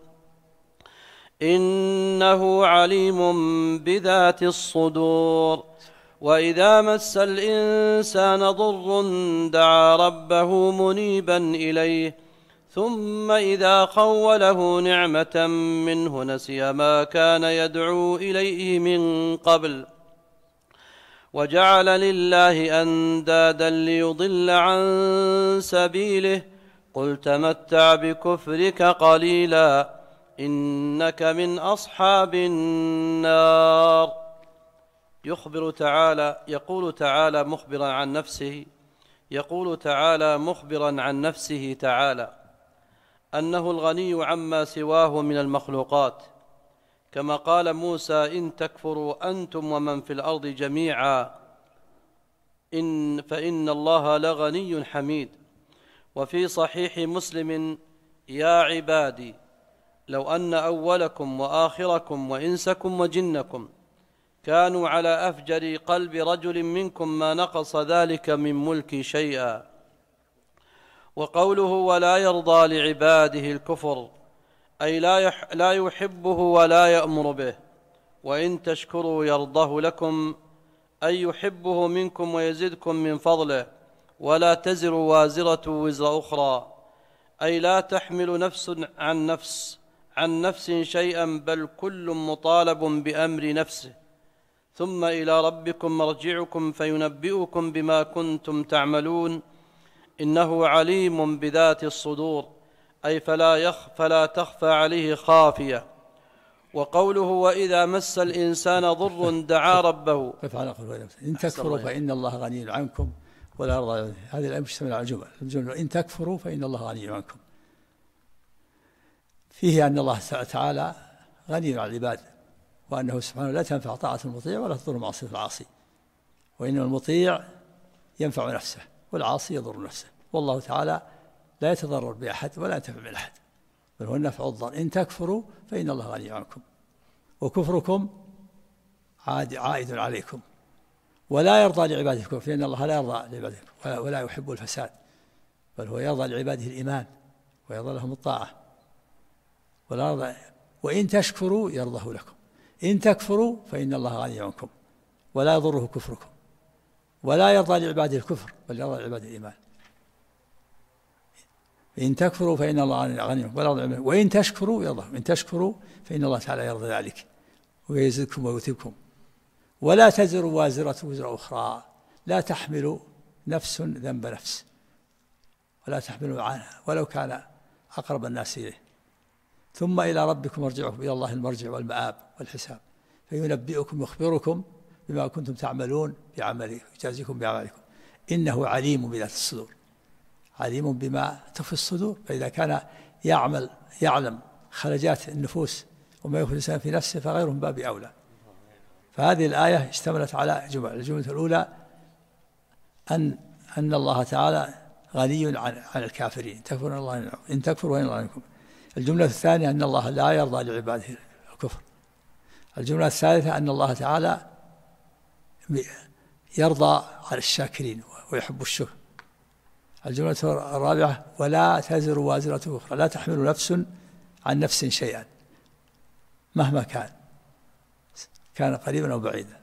Speaker 1: إنه عليم بذات الصدور. وإذا مس الإنسان ضر دعا ربه منيبا إليه ثم إذا خوله نعمة منه نسي ما كان يدعو إليه من قبل وجعل لله أندادا ليضل عن سبيله قل تمتع بكفرك قليلا إنك من أصحاب النار. يقول تعالى مخبرا عن نفسه تعالى أنه الغني عما سواه من المخلوقات، كما قال موسى: إن تكفروا أنتم ومن في الأرض جميعا فإن الله لغني حميد. وفي صحيح مسلم: يا عبادي لو أن أولكم وآخركم وإنسكم وجنكم كانوا على أفجر قلب رجل منكم ما نقص ذلك من ملكي شيئا. وقوله: ولا يرضى لعباده الكفر، أي لا يحبه ولا يأمر به. وإن تشكروا يرضه لكم، أي يحبه منكم ويزدكم من فضله. ولا تزر وازرة وزر أخرى، أي لا تحمل نفس عن نفس شيئا، بل كل مطالب بأمر نفسه. ثم إلى ربكم مرجعكم فينبئكم بما كنتم تعملون إنه عليم بذات الصدور، أي فلا تخفى عليه خافية. وقوله: وإذا مس الإنسان ضر دعا ربه.
Speaker 2: إن تكفروا فإن الله غني عنكم ولا يرضى. هذه الآية مشتملة على الجملة إن تكفروا فإن الله غني عنكم. فيه أن الله تعالى غني عن العباد، وأنه سبحانه لا تنفع طاعة المطيع ولا تضر معصية العاصي، وإن المطيع ينفع نفسه والعاصي يضر نفسه، والله تعالى لا يتضرر بأحد ولا ينتفع من أحد، بل هو النفع والضر. إن تكفروا فإن الله غني عنكم، وكفركم عائد عليكم. ولا يرضى لعباده الكفر، فإن الله لا يرضى لعباده ولا يحب الفساد، بل هو يرضى لعباده الإيمان ويرضى لهم الطاعة. ولا يرضى. وإن تشكروا يرضه لكم. إن تكفروا فإن الله غني عنكم ولا يضره كفركم. ولا يرضى لعباده الكفر، بل يرضى لعباده الإيمان. إن تكفروا فإن الله غني عنكم ولا يرضى. وإن تشكروا يرضى. إن تشكروا فإن الله تعالى يرضى ذلك ويزدكم ويثيبكم. ولا تزر وازرة وزر أخرى، لا تحمل نفس ذنب نفس، ولا تحمل عنها ولو كان أقرب الناس إليه. ثم إلى ربكم مرجعكم، إلى الله المرجع والمآب والحساب، فينبئكم يخبركم بما كنتم تعملون بعمله، يجازيكم بعملكم. إنه عليم بذات الصدور، عليم بما تخفي الصدور. فإذا كان يعلم خلجات النفوس وما يخفي الإنسان في نفسه فغيره من باب أولى. فهذه الآية اشتملت على جمل. الجملة الأولى أن الله تعالى غني عن الكافرين، تكفرون الله إن تكفروا وإن الله عنكم. الجملة الثانية أن الله لا يرضى لعباده الكفر. الجملة الثالثة أن الله تعالى يرضى على الشاكرين ويحب الشكر. الجملة الرابعة: ولا تزر وازرة أخرى، لا تحمل نفس عن نفس شيئا مهما كان قريبا أو بعيدا.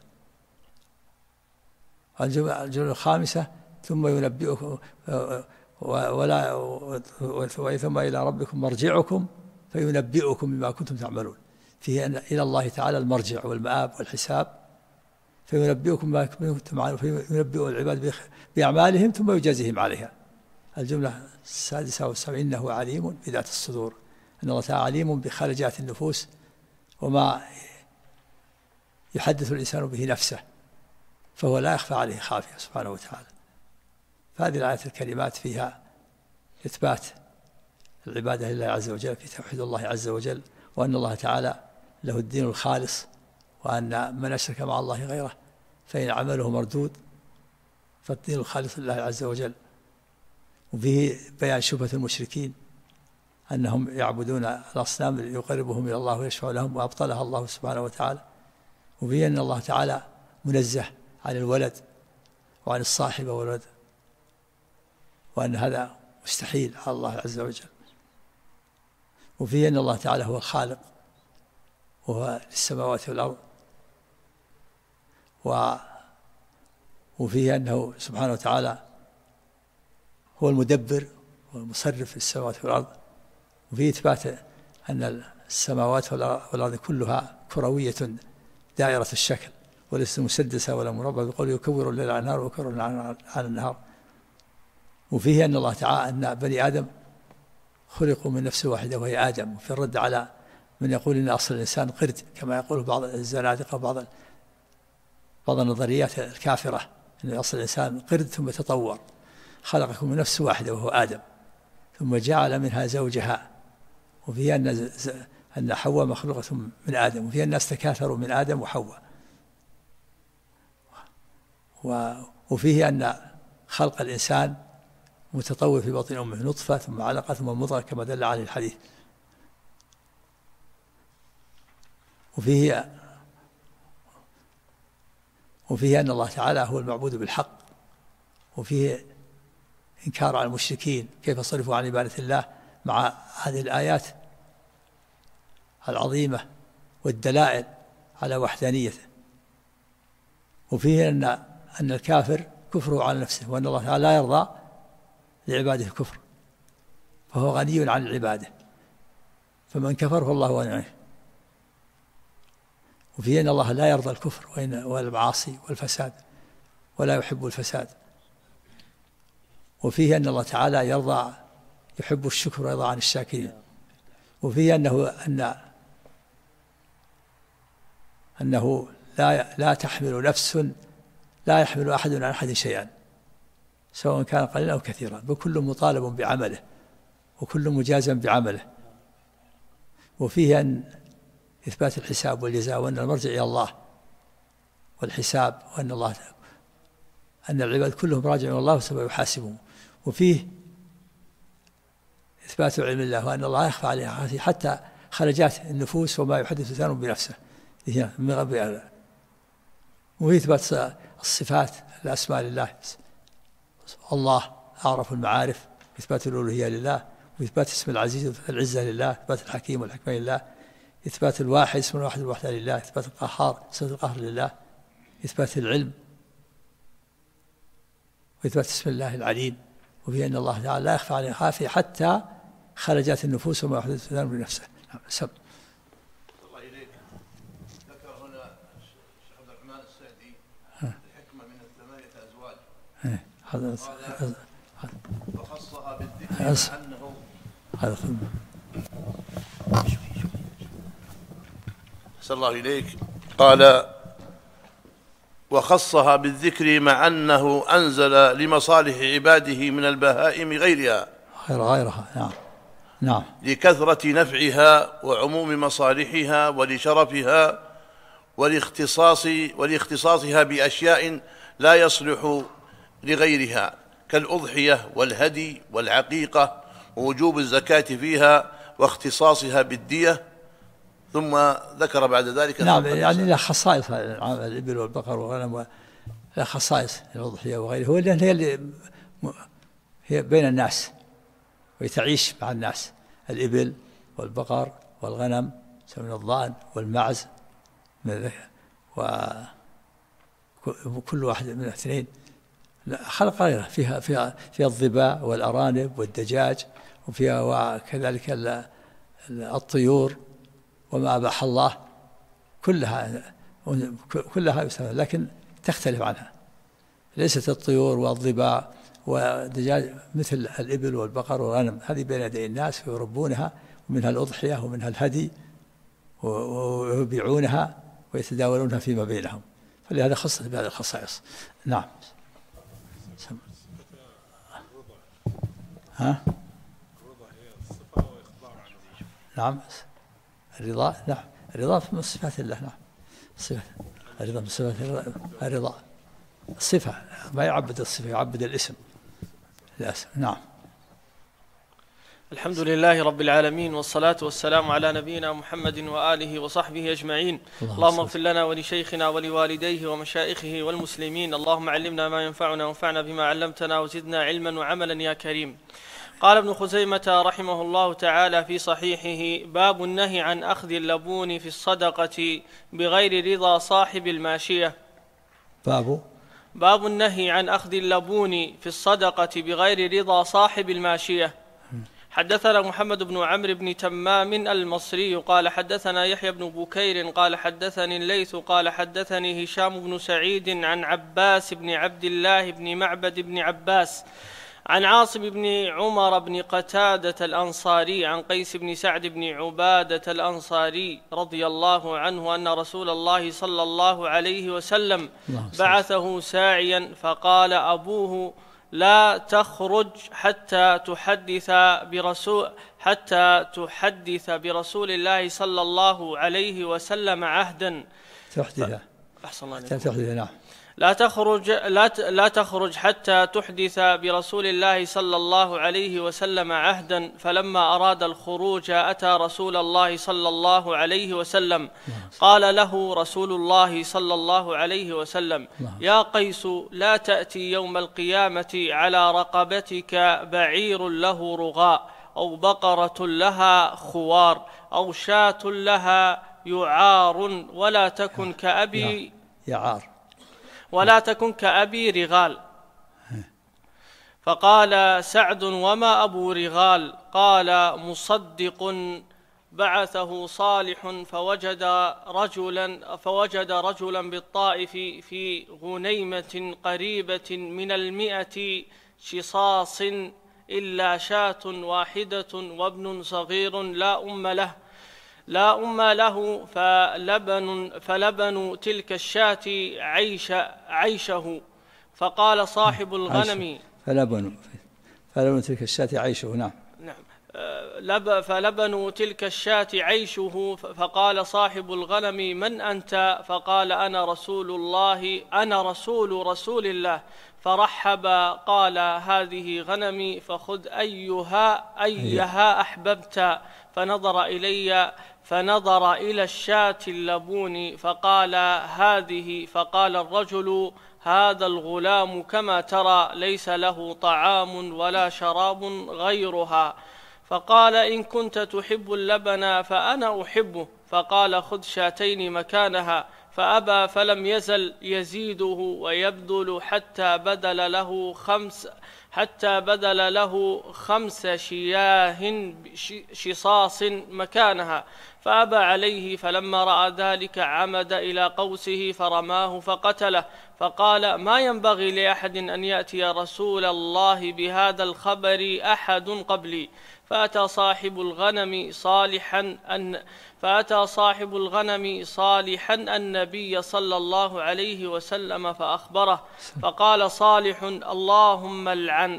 Speaker 2: الجملة الخامسة: ثم ينبئكم ثم إلى ربكم مرجعكم فينبئكم بما كنتم تعملون. فيه أن إلى الله تعالى المرجع والمآب والحساب، فينبئكم بما كنتم تعملون، فينبئ العباد بأعمالهم ثم يجازيهم عليها. الجملة السادسة والسابعة: إنه عليم بذات الصدور، أن الله تعالى عليم بخلجات النفوس وما يحدث الإنسان به نفسه، فهو لا يخفى عليه خافية سبحانه وتعالى. فهذه الآية الكريمات فيها إثبات العبادة لله عز وجل، في توحيد الله عز وجل، وأن الله تعالى له الدين الخالص، وأن من أشرك مع الله غيره فإن عمله مردود، فالدين الخالص لله عز وجل. وفيه بيان شبهة المشركين أنهم يعبدون الأصنام ليقربهم إلى الله ويشفع لهم، وأبطلها الله سبحانه وتعالى. وفيه أن الله تعالى منزه عن الولد وعن الصاحبة والولد، وأن هذا مستحيل على الله عز وجل. وفيه أن الله تعالى هو الخالق وهو للسماوات والأرض، وفيه أنه سبحانه وتعالى هو المدبر والمصرف في السماوات والأرض. وفيه إثبات أن السماوات والأرض كلها كروية دائرة الشكل، وليست مسدسة ولا مربعة، بقول يكور الليل على النهار ويكور النهار على النهار. وفيه أن الله تعالى أن بني آدم خلقوا من نفس واحدة وهي آدم، وفي الرد على من يقول إن أصل الإنسان قرد كما يقول بعض الزنادقة بعض النظريات الكافرة، أن أصل الإنسان قرد ثم تطور، خلقكم من نفس واحدة وهو آدم ثم جعل منها زوجها. وفيه أن حواء مخلوقة من آدم، وفيه الناس تكاثروا من آدم وحواء. وفيه أن خلق الإنسان متطور في بطن أمه، نطفة ثم علقة ثم مضغة كما دل عليه الحديث. وفيه أن الله تعالى هو المعبود بالحق. وفيه إنكار على المشركين كيف صرفوا عن عبادة الله مع هذه الآيات العظيمة والدلائل على وحدانيته. وفيه أن الكافر كفره على نفسه، وأن الله تعالى لا يرضى لعباده الكفر، فهو غني عن العبادة، فمن كفر فالله غني عنه. وفيه أن الله لا يرضى الكفر والمعاصي والفساد، ولا يحب الفساد. وفيه أن الله تعالى يحب الشكر ويرضى عن الشاكرين. وفيه أنه لا تحمل نفس، لا يحمل أحد عن أحد شيئا سواء كان قليلا أو كثيرا، بكل مطالب بعمله وكل مجازا بعمله. وفيه أن إثبات الحساب والجزاء، وأن المرجع إلى الله والحساب، وأن أن العباد كلهم راجعون إلى الله وسوف يحاسبهم. وفيه إثبات علم الله، وأن الله يخفى عليه حتى خرجات النفوس وما يحدث الإنسان بنفسه من غير. وفيه إثبات الصفات الأسماء لله، الله أعرف المعارف، إثبات الألوهية لله، وإثبات اسم العزيز والعزة لله، إثبات الحكيم والحكمة لله، إثبات الواحد اسم الواحد الوحدة لله، إثبات القهار صفة القهر لله، إثبات العلم، وإثبات اسم الله العليم. وفي أن الله تعالى لا يخفى عليه خافية حتى خرجت النفوس وما يحدث الإنسان بنفسه. سب
Speaker 3: الله إليك. ذكر هنا الشيخ عبد الرحمن السعدي الحكمة من الثمانية أزواج، وخصها بالذكر أنه صلى الله إليك. قال وخصها بالذكر مع أنه أنزل لمصالح عباده من البهائم غيرها
Speaker 2: نعم
Speaker 3: لكثرة نفعها وعموم مصالحها ولشرفها ولاختصاصها بأشياء لا يصلح لغيرها كالأضحية والهدي والعقيقة ووجوب الزكاة فيها واختصاصها بالدية. ثم ذكر بعد ذلك
Speaker 2: نعم يعني له خصائص الإبل والبقر والغنم، له خصائص الأضحية وغيره، هو هي بين الناس ويتعيش مع الناس. الإبل والبقر والغنم من الضأن والمعز وكل واحد من الاثنين خلق غيره. فيها الظباء والأرانب والدجاج، وفيها كذلك الطيور وما أباح الله، كلها يستعمل، لكن تختلف عنها. ليست الطيور والظباء والدجاج مثل الإبل والبقر والغنم، هذه بين يدي الناس ويربونها، ومنها الأضحية ومنها الهدي، ويبيعونها ويتداولونها فيما بينهم، فلهذا خصت بهذه الخصائص. نعم.
Speaker 4: الرضا هي الصفة
Speaker 2: نعم الرضا، نعم الرضا من صفات الله، نعم صفة الرضا من صفات الرضا، الصفة ما يعبد الصفة، يعبد الاسم الاسم. نعم.
Speaker 4: الحمد لله رب العالمين، والصلاة والسلام على نبينا محمد وآله وصحبه أجمعين. اللهم اغفر لنا ولشيخنا ولوالديه ومشائخه والمسلمين. اللهم علمنا ما ينفعنا وانفعنا بما علمتنا وزدنا علما وعملا يا كريم. قال ابن خزيمة رحمه الله تعالى في صحيحه: باب النهي عن أخذ اللبون في الصدقة بغير رضا صاحب الماشية. باب النهي عن أخذ اللبون في الصدقة بغير رضا صاحب الماشية. حدثنا محمد بن عمرو بن تمام المصري قال حدثنا يحيى بن بكير قال حدثني الليث قال حدثني هشام بن سعيد عن عباس بن عبد الله بن معبد بن عباس عن عاصم بن عمر بن قتادة الأنصاري عن قيس بن سعد بن عبادة الأنصاري رضي الله عنه أن رسول الله صلى الله عليه وسلم بعثه ساعيا فقال أبوه: لا تخرج حتى تحدث برسول الله صلى الله عليه وسلم عهدا.
Speaker 2: نعم.
Speaker 4: لا تخرج حتى تحدث برسول الله صلى الله عليه وسلم عهدا. فلما أراد الخروج أتى رسول الله صلى الله عليه وسلم. قال له رسول الله صلى الله عليه وسلم: يا قيس، لا تأتي يوم القيامة على رقبتك بعير له رغاء، أو بقرة لها خوار، أو شاة لها يعار، ولا تكن كأبي رغال. فقال سعد: وما أبو رغال؟ قال: مصدق بعثه صالح فوجد رجلا بالطائف في غنيمة قريبة من 100 شصاص إلا شاة واحدة وابن صغير لا أم له، فلبن تلك الشاة عيشه. فقال صاحب الغنم:
Speaker 2: فلبن تلك الشاة عيشه. نعم.
Speaker 4: فلبن تلك الشاة عيشه. فقال صاحب الغنم: من أنت؟ فقال: أنا رسول الله. فرحب. قال: هذه غنمي، فخذ أيها أحببت. فنظر إلى الشاة اللبون فقال: هذه. فقال الرجل: هذا الغلام كما ترى ليس له طعام ولا شراب غيرها. فقال: إن كنت تحب اللبن فأنا أحبه. فقال: خذ شاتين مكانها. فأبى، فلم يزل يزيده ويبذل حتى بدل له 5 شياه شصاص مكانها. فأبى عليه. فلما رأى ذلك عمد إلى قوسه فرماه فقتله. فقال: ما ينبغي لأحد أن يأتي رسول الله بهذا الخبر أحد قبلي. فأتى صاحب الغنم صالحا النبي صلى الله عليه وسلم فأخبره. فقال صالح: اللهم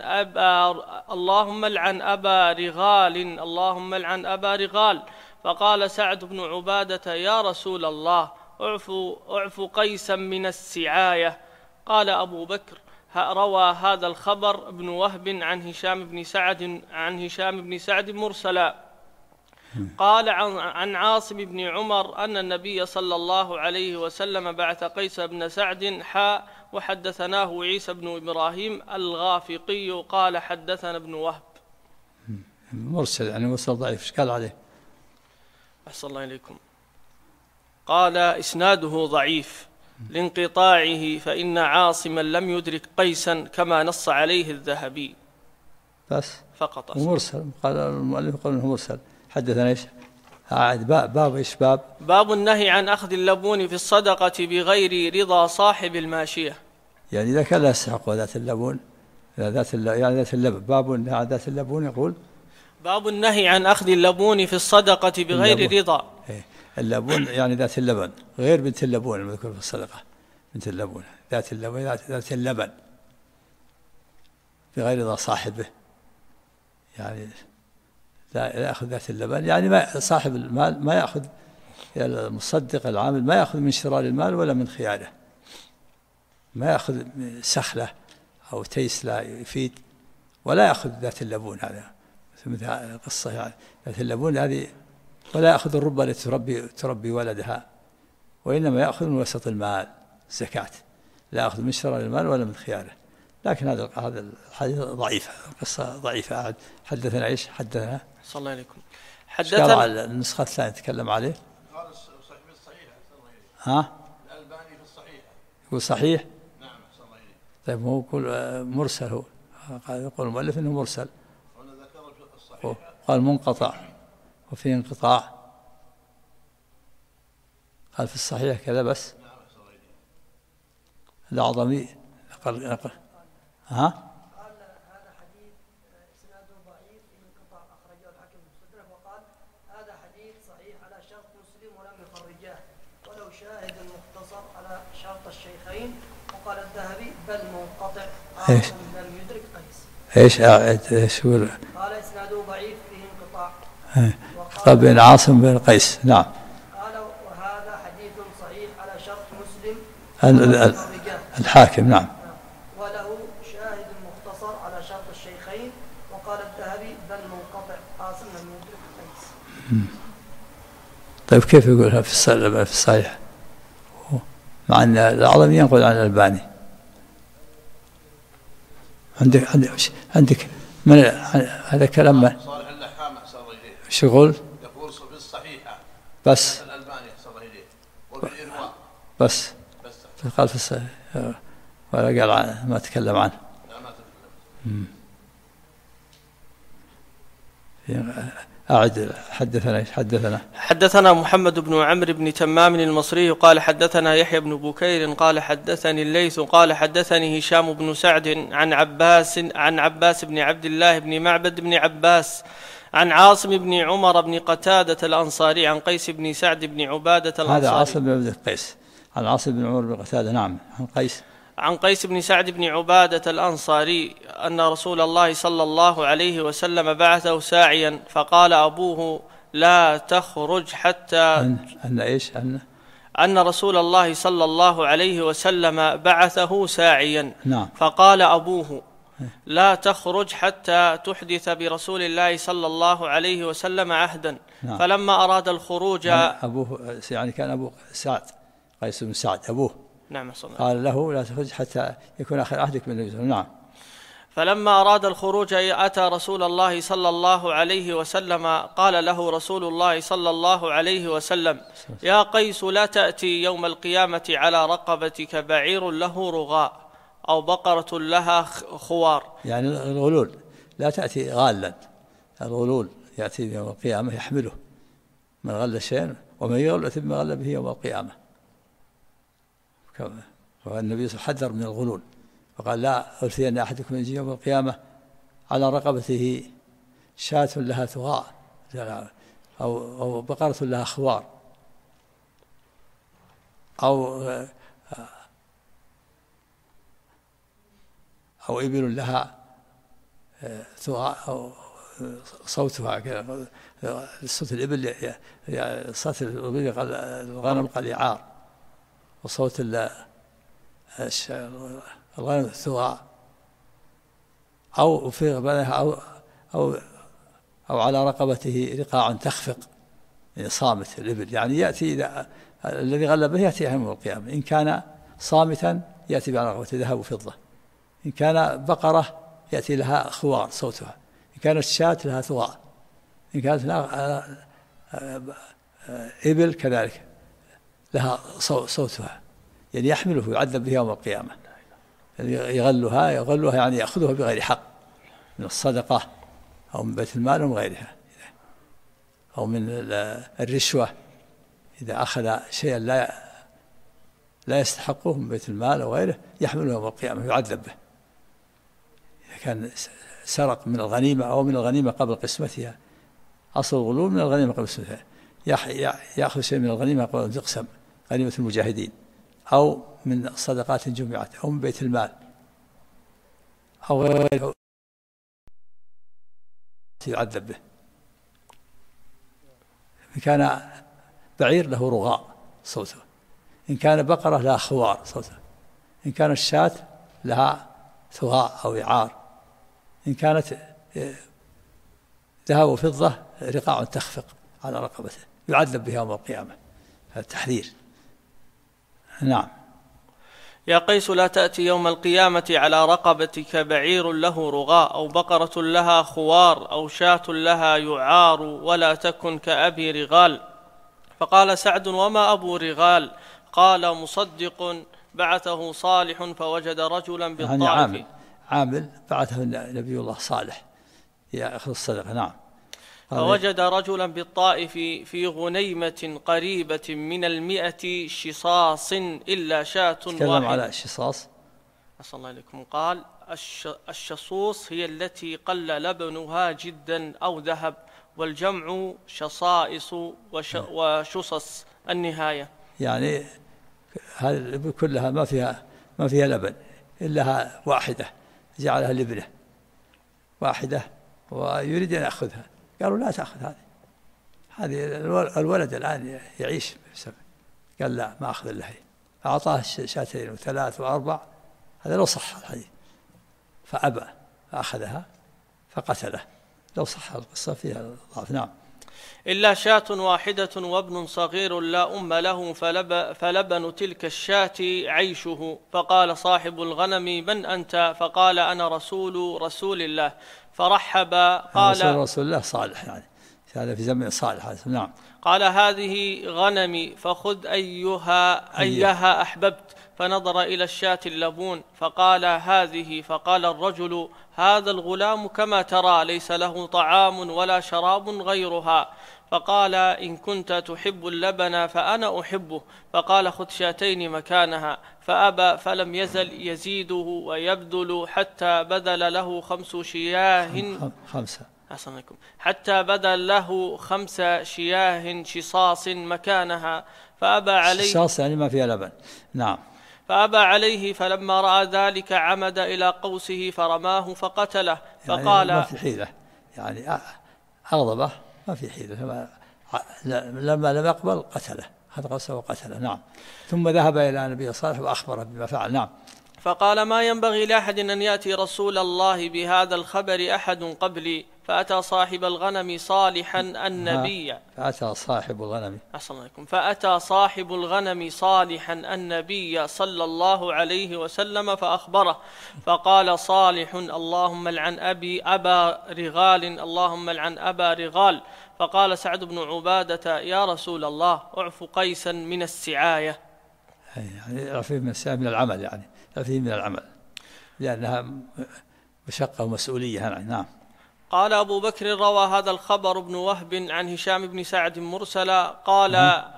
Speaker 4: العن أبا رغال. فقال سعد بن عبادة: يا رسول الله، اعف قيسا من السعاية. قال أبو بكر: روى هذا الخبر ابن وهب عن هشام بن سعد مرسلا. قال عن عاصم بن عمر أن النبي صلى الله عليه وسلم بعث قيس بن سعد وحدثناه عيسى بن إبراهيم الغافقي قال حدثنا ابن وهب.
Speaker 2: مرسل يعني مرسل ضعيف. ايش قال عليه؟
Speaker 4: أحسن الله إليكم. قال: إسناده ضعيف لانقطاعه، فإن عاصما لم يدرك قيسا كما نص عليه الذهبي.
Speaker 2: بس
Speaker 4: فقط
Speaker 2: مرسل. قال المؤلف قال انه مرسل. حدثنا ايش؟ باب ايش؟ باب
Speaker 4: النهي عن أخذ اللبون في الصدقة بغير رضا صاحب الماشية.
Speaker 2: يعني إذا كان لا يستحق ذات اللبون، ذات اللبن. باب ذات اللبون. يقول:
Speaker 4: باب النهي عن أخذ اللبون في الصدقة بغير رضا.
Speaker 2: اللبون يعني ذات اللبن، غير بنت اللبون المذكور في الصدقة. بنت اللبون ذات اللبن بغير رضا صاحبه، يعني لا يأخذ ذات اللبن، يعني ما صاحب المال ما يأخذ، المصدق العامل ما يأخذ من شرار المال ولا من خياره، ما يأخذ سخلة أو تيس لا يفيد، ولا يأخذ ذات اللبون. هذا مثل القصة يعني ذات اللبون هذه، ولا يأخذ الربة التي تربي ولدها، وإنما يأخذ من وسط المال زكاة، لا يأخذ من شرار المال ولا من خياره. لكن هذا الحديث ضعيف، القصة ضعيفة. حدثنا ايش؟ حدثنا
Speaker 4: صلى الله عليكم.
Speaker 2: حدثنا على النسخة الثانية نتكلم عليه.
Speaker 3: قال الصحيح.
Speaker 2: ها؟
Speaker 3: الألباني في الصحيح.
Speaker 2: يقول صحيح؟
Speaker 3: نعم صلى الله عليه.
Speaker 2: طيب هو يقول مرسل، هو يقول المؤلف انه مرسل.
Speaker 3: هنا ذكر في الصحيح.
Speaker 2: قال منقطع وفيه انقطاع. قال في الصحيح كذا بس.
Speaker 3: نعم صلى الله عليه.
Speaker 2: الأعظمي نقل. ها؟
Speaker 5: قال هذا حديث اسناده ضعيف في انقطاع، اخرجه الحاكم في المستدرك، وقال هذا حديث صحيح على شرط مسلم ولم يخرجاه، ولو شاهد مختصر على شرط الشيخين. وقال الذهبي بل منقطع، لم يدرك قيس.
Speaker 2: ايش يقول؟
Speaker 5: قال اسناده ضعيف فيه انقطاع.
Speaker 2: قال بين عاصم بن قيس. نعم.
Speaker 5: قال وهذا حديث صحيح على شرط مسلم
Speaker 2: الحاكم. نعم.
Speaker 5: وله شاهد مختصر على شرط الشيخين. وقال الذهبي بل منقطع، عاصم لم يدرك قيس.
Speaker 2: طيب كيف يقولها في الصحيح مع أن الأعظم ينقل عن الألباني؟ عندك من هذا كلام من؟
Speaker 3: صالح اللحام أحسن الله إليه.
Speaker 2: ايش يقول؟
Speaker 3: يقول في الصحيحة
Speaker 2: بس
Speaker 3: الألباني أحسن الله إليه، وفي الإرواء
Speaker 2: بس قال في الصحيح ولا قال ما تكلم عنه.
Speaker 3: لا ما تكلم.
Speaker 2: أعد. حدثنا
Speaker 4: محمد بن عمرو بن تمام المصري قال حدثنا يحيى بن بكير قال حدثني الليث قال حدثني هشام بن سعد عن عباس بن عبد الله بن معبد بن عباس عن عاصم بن عمر بن قتادة الأنصاري عن قيس بن سعد بن عبادة الأنصاري.
Speaker 2: هذا عاصم بن قيس عن عاصم بن عمر بن قتادة. نعم. عن
Speaker 4: قيس بن سعد بن عبادة الأنصاري أن رسول الله صلى الله عليه وسلم بعثه ساعيا، فقال أبوه لا تخرج حتى أن رسول الله صلى الله عليه وسلم بعثه ساعيا.
Speaker 2: نعم.
Speaker 4: فقال أبوه لا تخرج حتى تحدث برسول الله صلى الله عليه وسلم عهدا.
Speaker 2: نعم.
Speaker 4: فلما أراد الخروج
Speaker 2: أبوه يعني كان أبوه سعد، قيس بن سعد أبوه.
Speaker 4: نعم.
Speaker 2: قال له لا تخرج حتى يكون آخر عهدك من النبي. نعم.
Speaker 4: فلما أراد الخروج أتى رسول الله صلى الله عليه وسلم، قال له رسول الله صلى الله عليه وسلم يا قيس لا تأتي يوم القيامة على رقبتك بعير له رغاء أو بقرة لها خوار.
Speaker 2: يعني الغلول لا تأتي غالا، الغلول يأتي يوم القيامة يحمله من غل شيء، ومن يغل ثم غل به يوم القيامة. والنبي صلى الله عليه وسلم حذر من الغلول وقال لا ألفين أحدكم يجي يوم القيامة على رقبته شاة لها ثغاء أو بقرة لها خوار أو إبل لها ثغاء أو صوتها صوت الإبل صوت الإبل قال الغنم قال يعار، وصوت الغنم الثغاء أو في غبانها أو على رقبته رقاع تخفق، يعني صامت الإبل، يعني يأتي إذا الذي غلبه يأتي يوم القيامة. إن كان صامتا يأتي على رقبته ذهب وفضة، إن كان بقرة يأتي لها خوار صوتها، إن كانت شاة لها ثغاء، إن كانت لها إبل كذلك لها صوتها، يعني يحمله يعذب به يوم القيامة. يعني يغلها يعني يأخذها بغير حق من الصدقة أو من بيت المال ومن غيرها، أو من الرشوة إذا أخذ شيئا لا يستحقه من بيت المال أو غيره يحمله يوم القيامة يعذب به. إذا كان سرق من الغنيمة أو من الغنيمة قبل قسمتها، أصل الغلول من الغنيمة قبل قسمتها، يأخذ شيء من الغنيمة قبل أن تقسم غنيمة المجاهدين، أو من صدقات جمعت، أو من بيت المال أو غيره يعذب به. إن كان بعير له رغاء صوته، إن كان بقرة لها خوار صوته، إن كانت شاة لها ثغاء أو إعار، إن كانت ذهب وفضة رقاع تخفق على رقبته يعذب بها يوم القيامة. هذا التحذير. نعم.
Speaker 4: يا قيس لا تأتي يوم القيامة على رقبتك بعير له رغاء أو بقرة لها خوار أو شاة لها يعار ولا تكن كأبي رغال. فقال سعد وما أبو رغال؟ قال مصدق بعثه صالح فوجد رجلا بالطائف.
Speaker 2: يعني عامل بعثه نبي الله صالح يأخذ الصدقة. نعم.
Speaker 4: فوجد رجلا بالطائف في غنيمة قريبة من 100 شصاص إلا شاة واحدة.
Speaker 2: تكلم على الشصاص.
Speaker 4: أصلى الله عليكم. قال الشصوص هي التي قل لبنها جدا أو ذهب، والجمع شصائص وشصص النهاية.
Speaker 2: يعني هذه الإبل كلها ما فيها لبن إلا واحدة، جعلها لابنه واحدة ويريد أن يأخذها، قالوا لا تأخذ هذه الولد الآن يعيش بسبب. قال لا ما أخذ إلا هي. أعطاه 2 و3 و4، هذا لو صح الحديث، فأبى فأخذها فقتله. لو صح القصة فيها ضعف. نعم.
Speaker 4: إلا شاة واحدة وابن صغير لا أم له فلبن تلك الشاة عيشه. فقال صاحب الغنم من أنت؟ فقال أنا رسول الله. فرحب. قال
Speaker 2: رسول الله صالح، يعني هذا في زمن صالح. نعم.
Speaker 4: قال هذه غنمي فخذ أيها أحببت. فنظر إلى الشاة اللبون فقال هذه. فقال الرجل هذا الغلام كما ترى ليس له طعام ولا شراب غيرها. فقال إن كنت تحب اللبن فأنا أحبه. فقال خذ 2 مكانها. فأبى فلم يزل يزيده ويبذل حتى بذل له 5 شياه.
Speaker 2: 5
Speaker 4: حتى بذل له 5 شياه شصاص مكانها. فأبى عليه.
Speaker 2: شصاص يعني ما فيها لبن. نعم.
Speaker 4: فأبى عليه، فلما رأى ذلك عمد إلى قوسه فرماه فقتله.
Speaker 2: يعني
Speaker 4: فقال
Speaker 2: ما في حيلة، يعني أغضبه ما في حيلة، لما لم يقبل قتله، هذا قوسه وقتله. نعم. ثم ذهب إلى النبي صالح وأخبره بما فعل. نعم.
Speaker 4: فقال ما ينبغي لأحد أن يأتي رسول الله بهذا الخبر أحد قبلي. فأتى صاحب الغنم صالحا النبي.
Speaker 2: فأتى صاحب
Speaker 4: الغنم صالحا النبي صلى الله عليه وسلم فأخبره. فقال صالح اللهم لعن أبا رغال، اللهم لعن أبا رغال. فقال سعد بن عبادة يا رسول الله أعف قيسا من السعاية.
Speaker 2: يعني أعفيه من السعاية، من العمل، يعني أعفيه من العمل لأنها مشقة ومسؤولية. نعم.
Speaker 4: قال أبو بكر روى هذا الخبر ابن وهب عن هشام بن سعد مرسلا. قال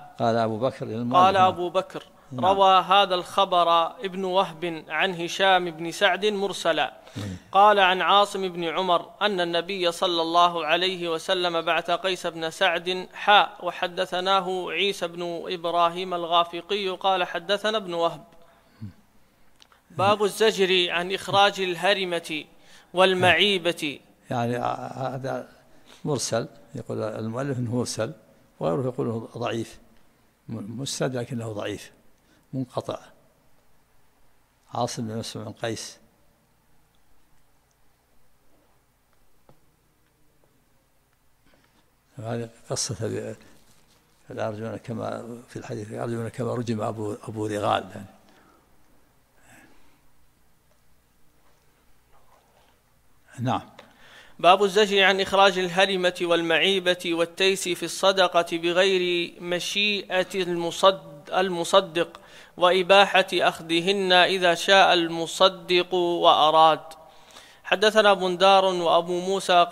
Speaker 4: أبو بكر روى هذا الخبر ابن وهب عن هشام بن سعد مرسلا. قال عن عاصم بن عمر أن النبي صلى الله عليه وسلم بعث قيس بن سعد وحدثناه عيسى بن إبراهيم الغافقي قال حدثنا ابن وهب. باب الزجر عن إخراج الهرمة والمعيبة.
Speaker 2: يعني هذا مرسل، يقول المؤلف انه مرسل، وغيره يقول ضعيف، مسند لكنه ضعيف منقطع. عاصم بن مسعود بن قيس. هذه قصة الأرجون كما في الحديث، الأرجون كما رجم أبو رغال. يعني نعم.
Speaker 4: باب الزجر عن إخراج الهرمة والمعيبة والتيس في الصدقة بغير مشيئة المصدق وإباحة أخذهن إذا شاء المصدق وأراد. حدثنا بندار وأبو موسى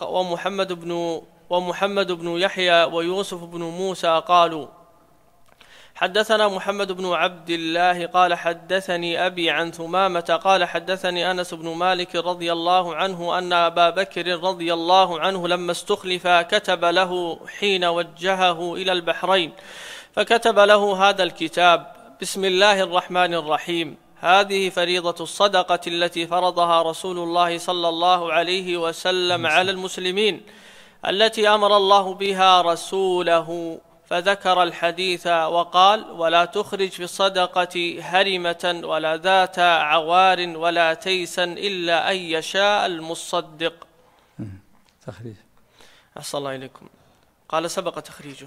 Speaker 4: ومحمد بن يحيى ويوسف بن موسى قالوا حدثنا محمد بن عبد الله قال حدثني أبي عن ثمامة قال حدثني أنس بن مالك رضي الله عنه أن أبا بكر رضي الله عنه لما استخلف كتب له حين وجهه إلى البحرين، فكتب له هذا الكتاب: بسم الله الرحمن الرحيم، هذه فريضة الصدقة التي فرضها رسول الله صلى الله عليه وسلم على المسلمين، التي أمر الله بها رسوله، فذكر الحديث وقال: ولا تخرج في الصدقة هرمة ولا ذات عوار ولا تيسا إلا أن يشاء المصدق.
Speaker 2: تخريج.
Speaker 4: أحسن الله إليكم. قال: سبق تخريجه.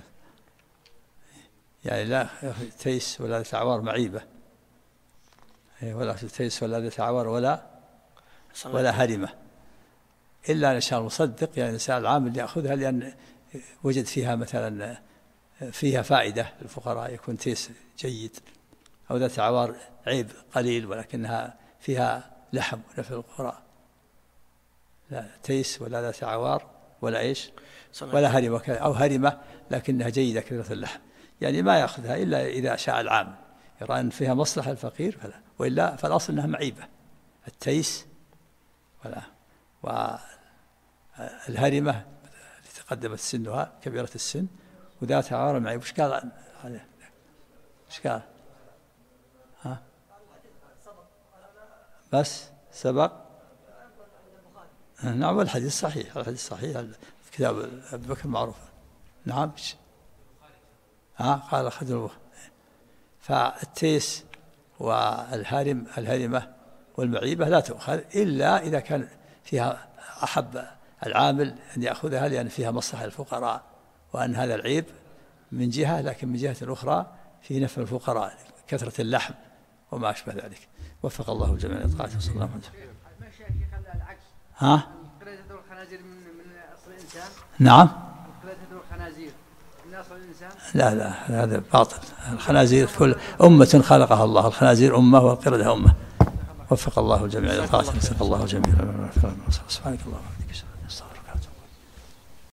Speaker 2: يعني لا تيس ولا ذات عوار معيبة، ولا تيس ولا ذات عوار ولا هرمة، إلا أن يشاء المصدق، يعني الإنسان العامل يأخذها لأن وجد فيها مثلا فيها فائدة للفقراء، يكون تيس جيد، أو ذات عوار عيب قليل ولكنها فيها لحم ونفع الفقراء. لا تيس ولا ذات عوار ولا إيش ولا هرمة، أو هرمة لكنها جيدة كثيرة اللحم، يعني ما يأخذها إلا إذا شاء العامل يرى أن فيها مصلحة الفقير فلا، وإلا فالأصل أنها معيبة. التيس والهرمة التي تقدمت سنها كبيرة السن، وذات عوار معيب. وش قال عليه؟ وش قال؟ ها؟ بس سبق. نعم الحديث صحيح، الحديث صحيح في كتاب أبي بكر معروف. نعم قال أخذ. فالتيس والهرمة والمعيبة لا تؤخذ إلا إذا كان فيها أحب العامل أن يأخذها لأن فيها مصلحة الفقراء، وأن هذا العيب من جهة، لكن من جهة أخرى في نفع الفقراء كثرة اللحم وما أشبه ذلك. وفق الله الجميع لطاعته صلى الله عليه وسلم. ها؟
Speaker 6: الخنازير من أصل الإنسان.
Speaker 2: نعم.
Speaker 6: الخنازير من أصل الإنسان.
Speaker 2: لا هذا باطل. الخنازير كل أمة خلقها الله، الخنازير أمة والقردة أمة. وفق الله الجميع لطاعته. وفق الله الجميع. سبحانك اللهم وبحمدك.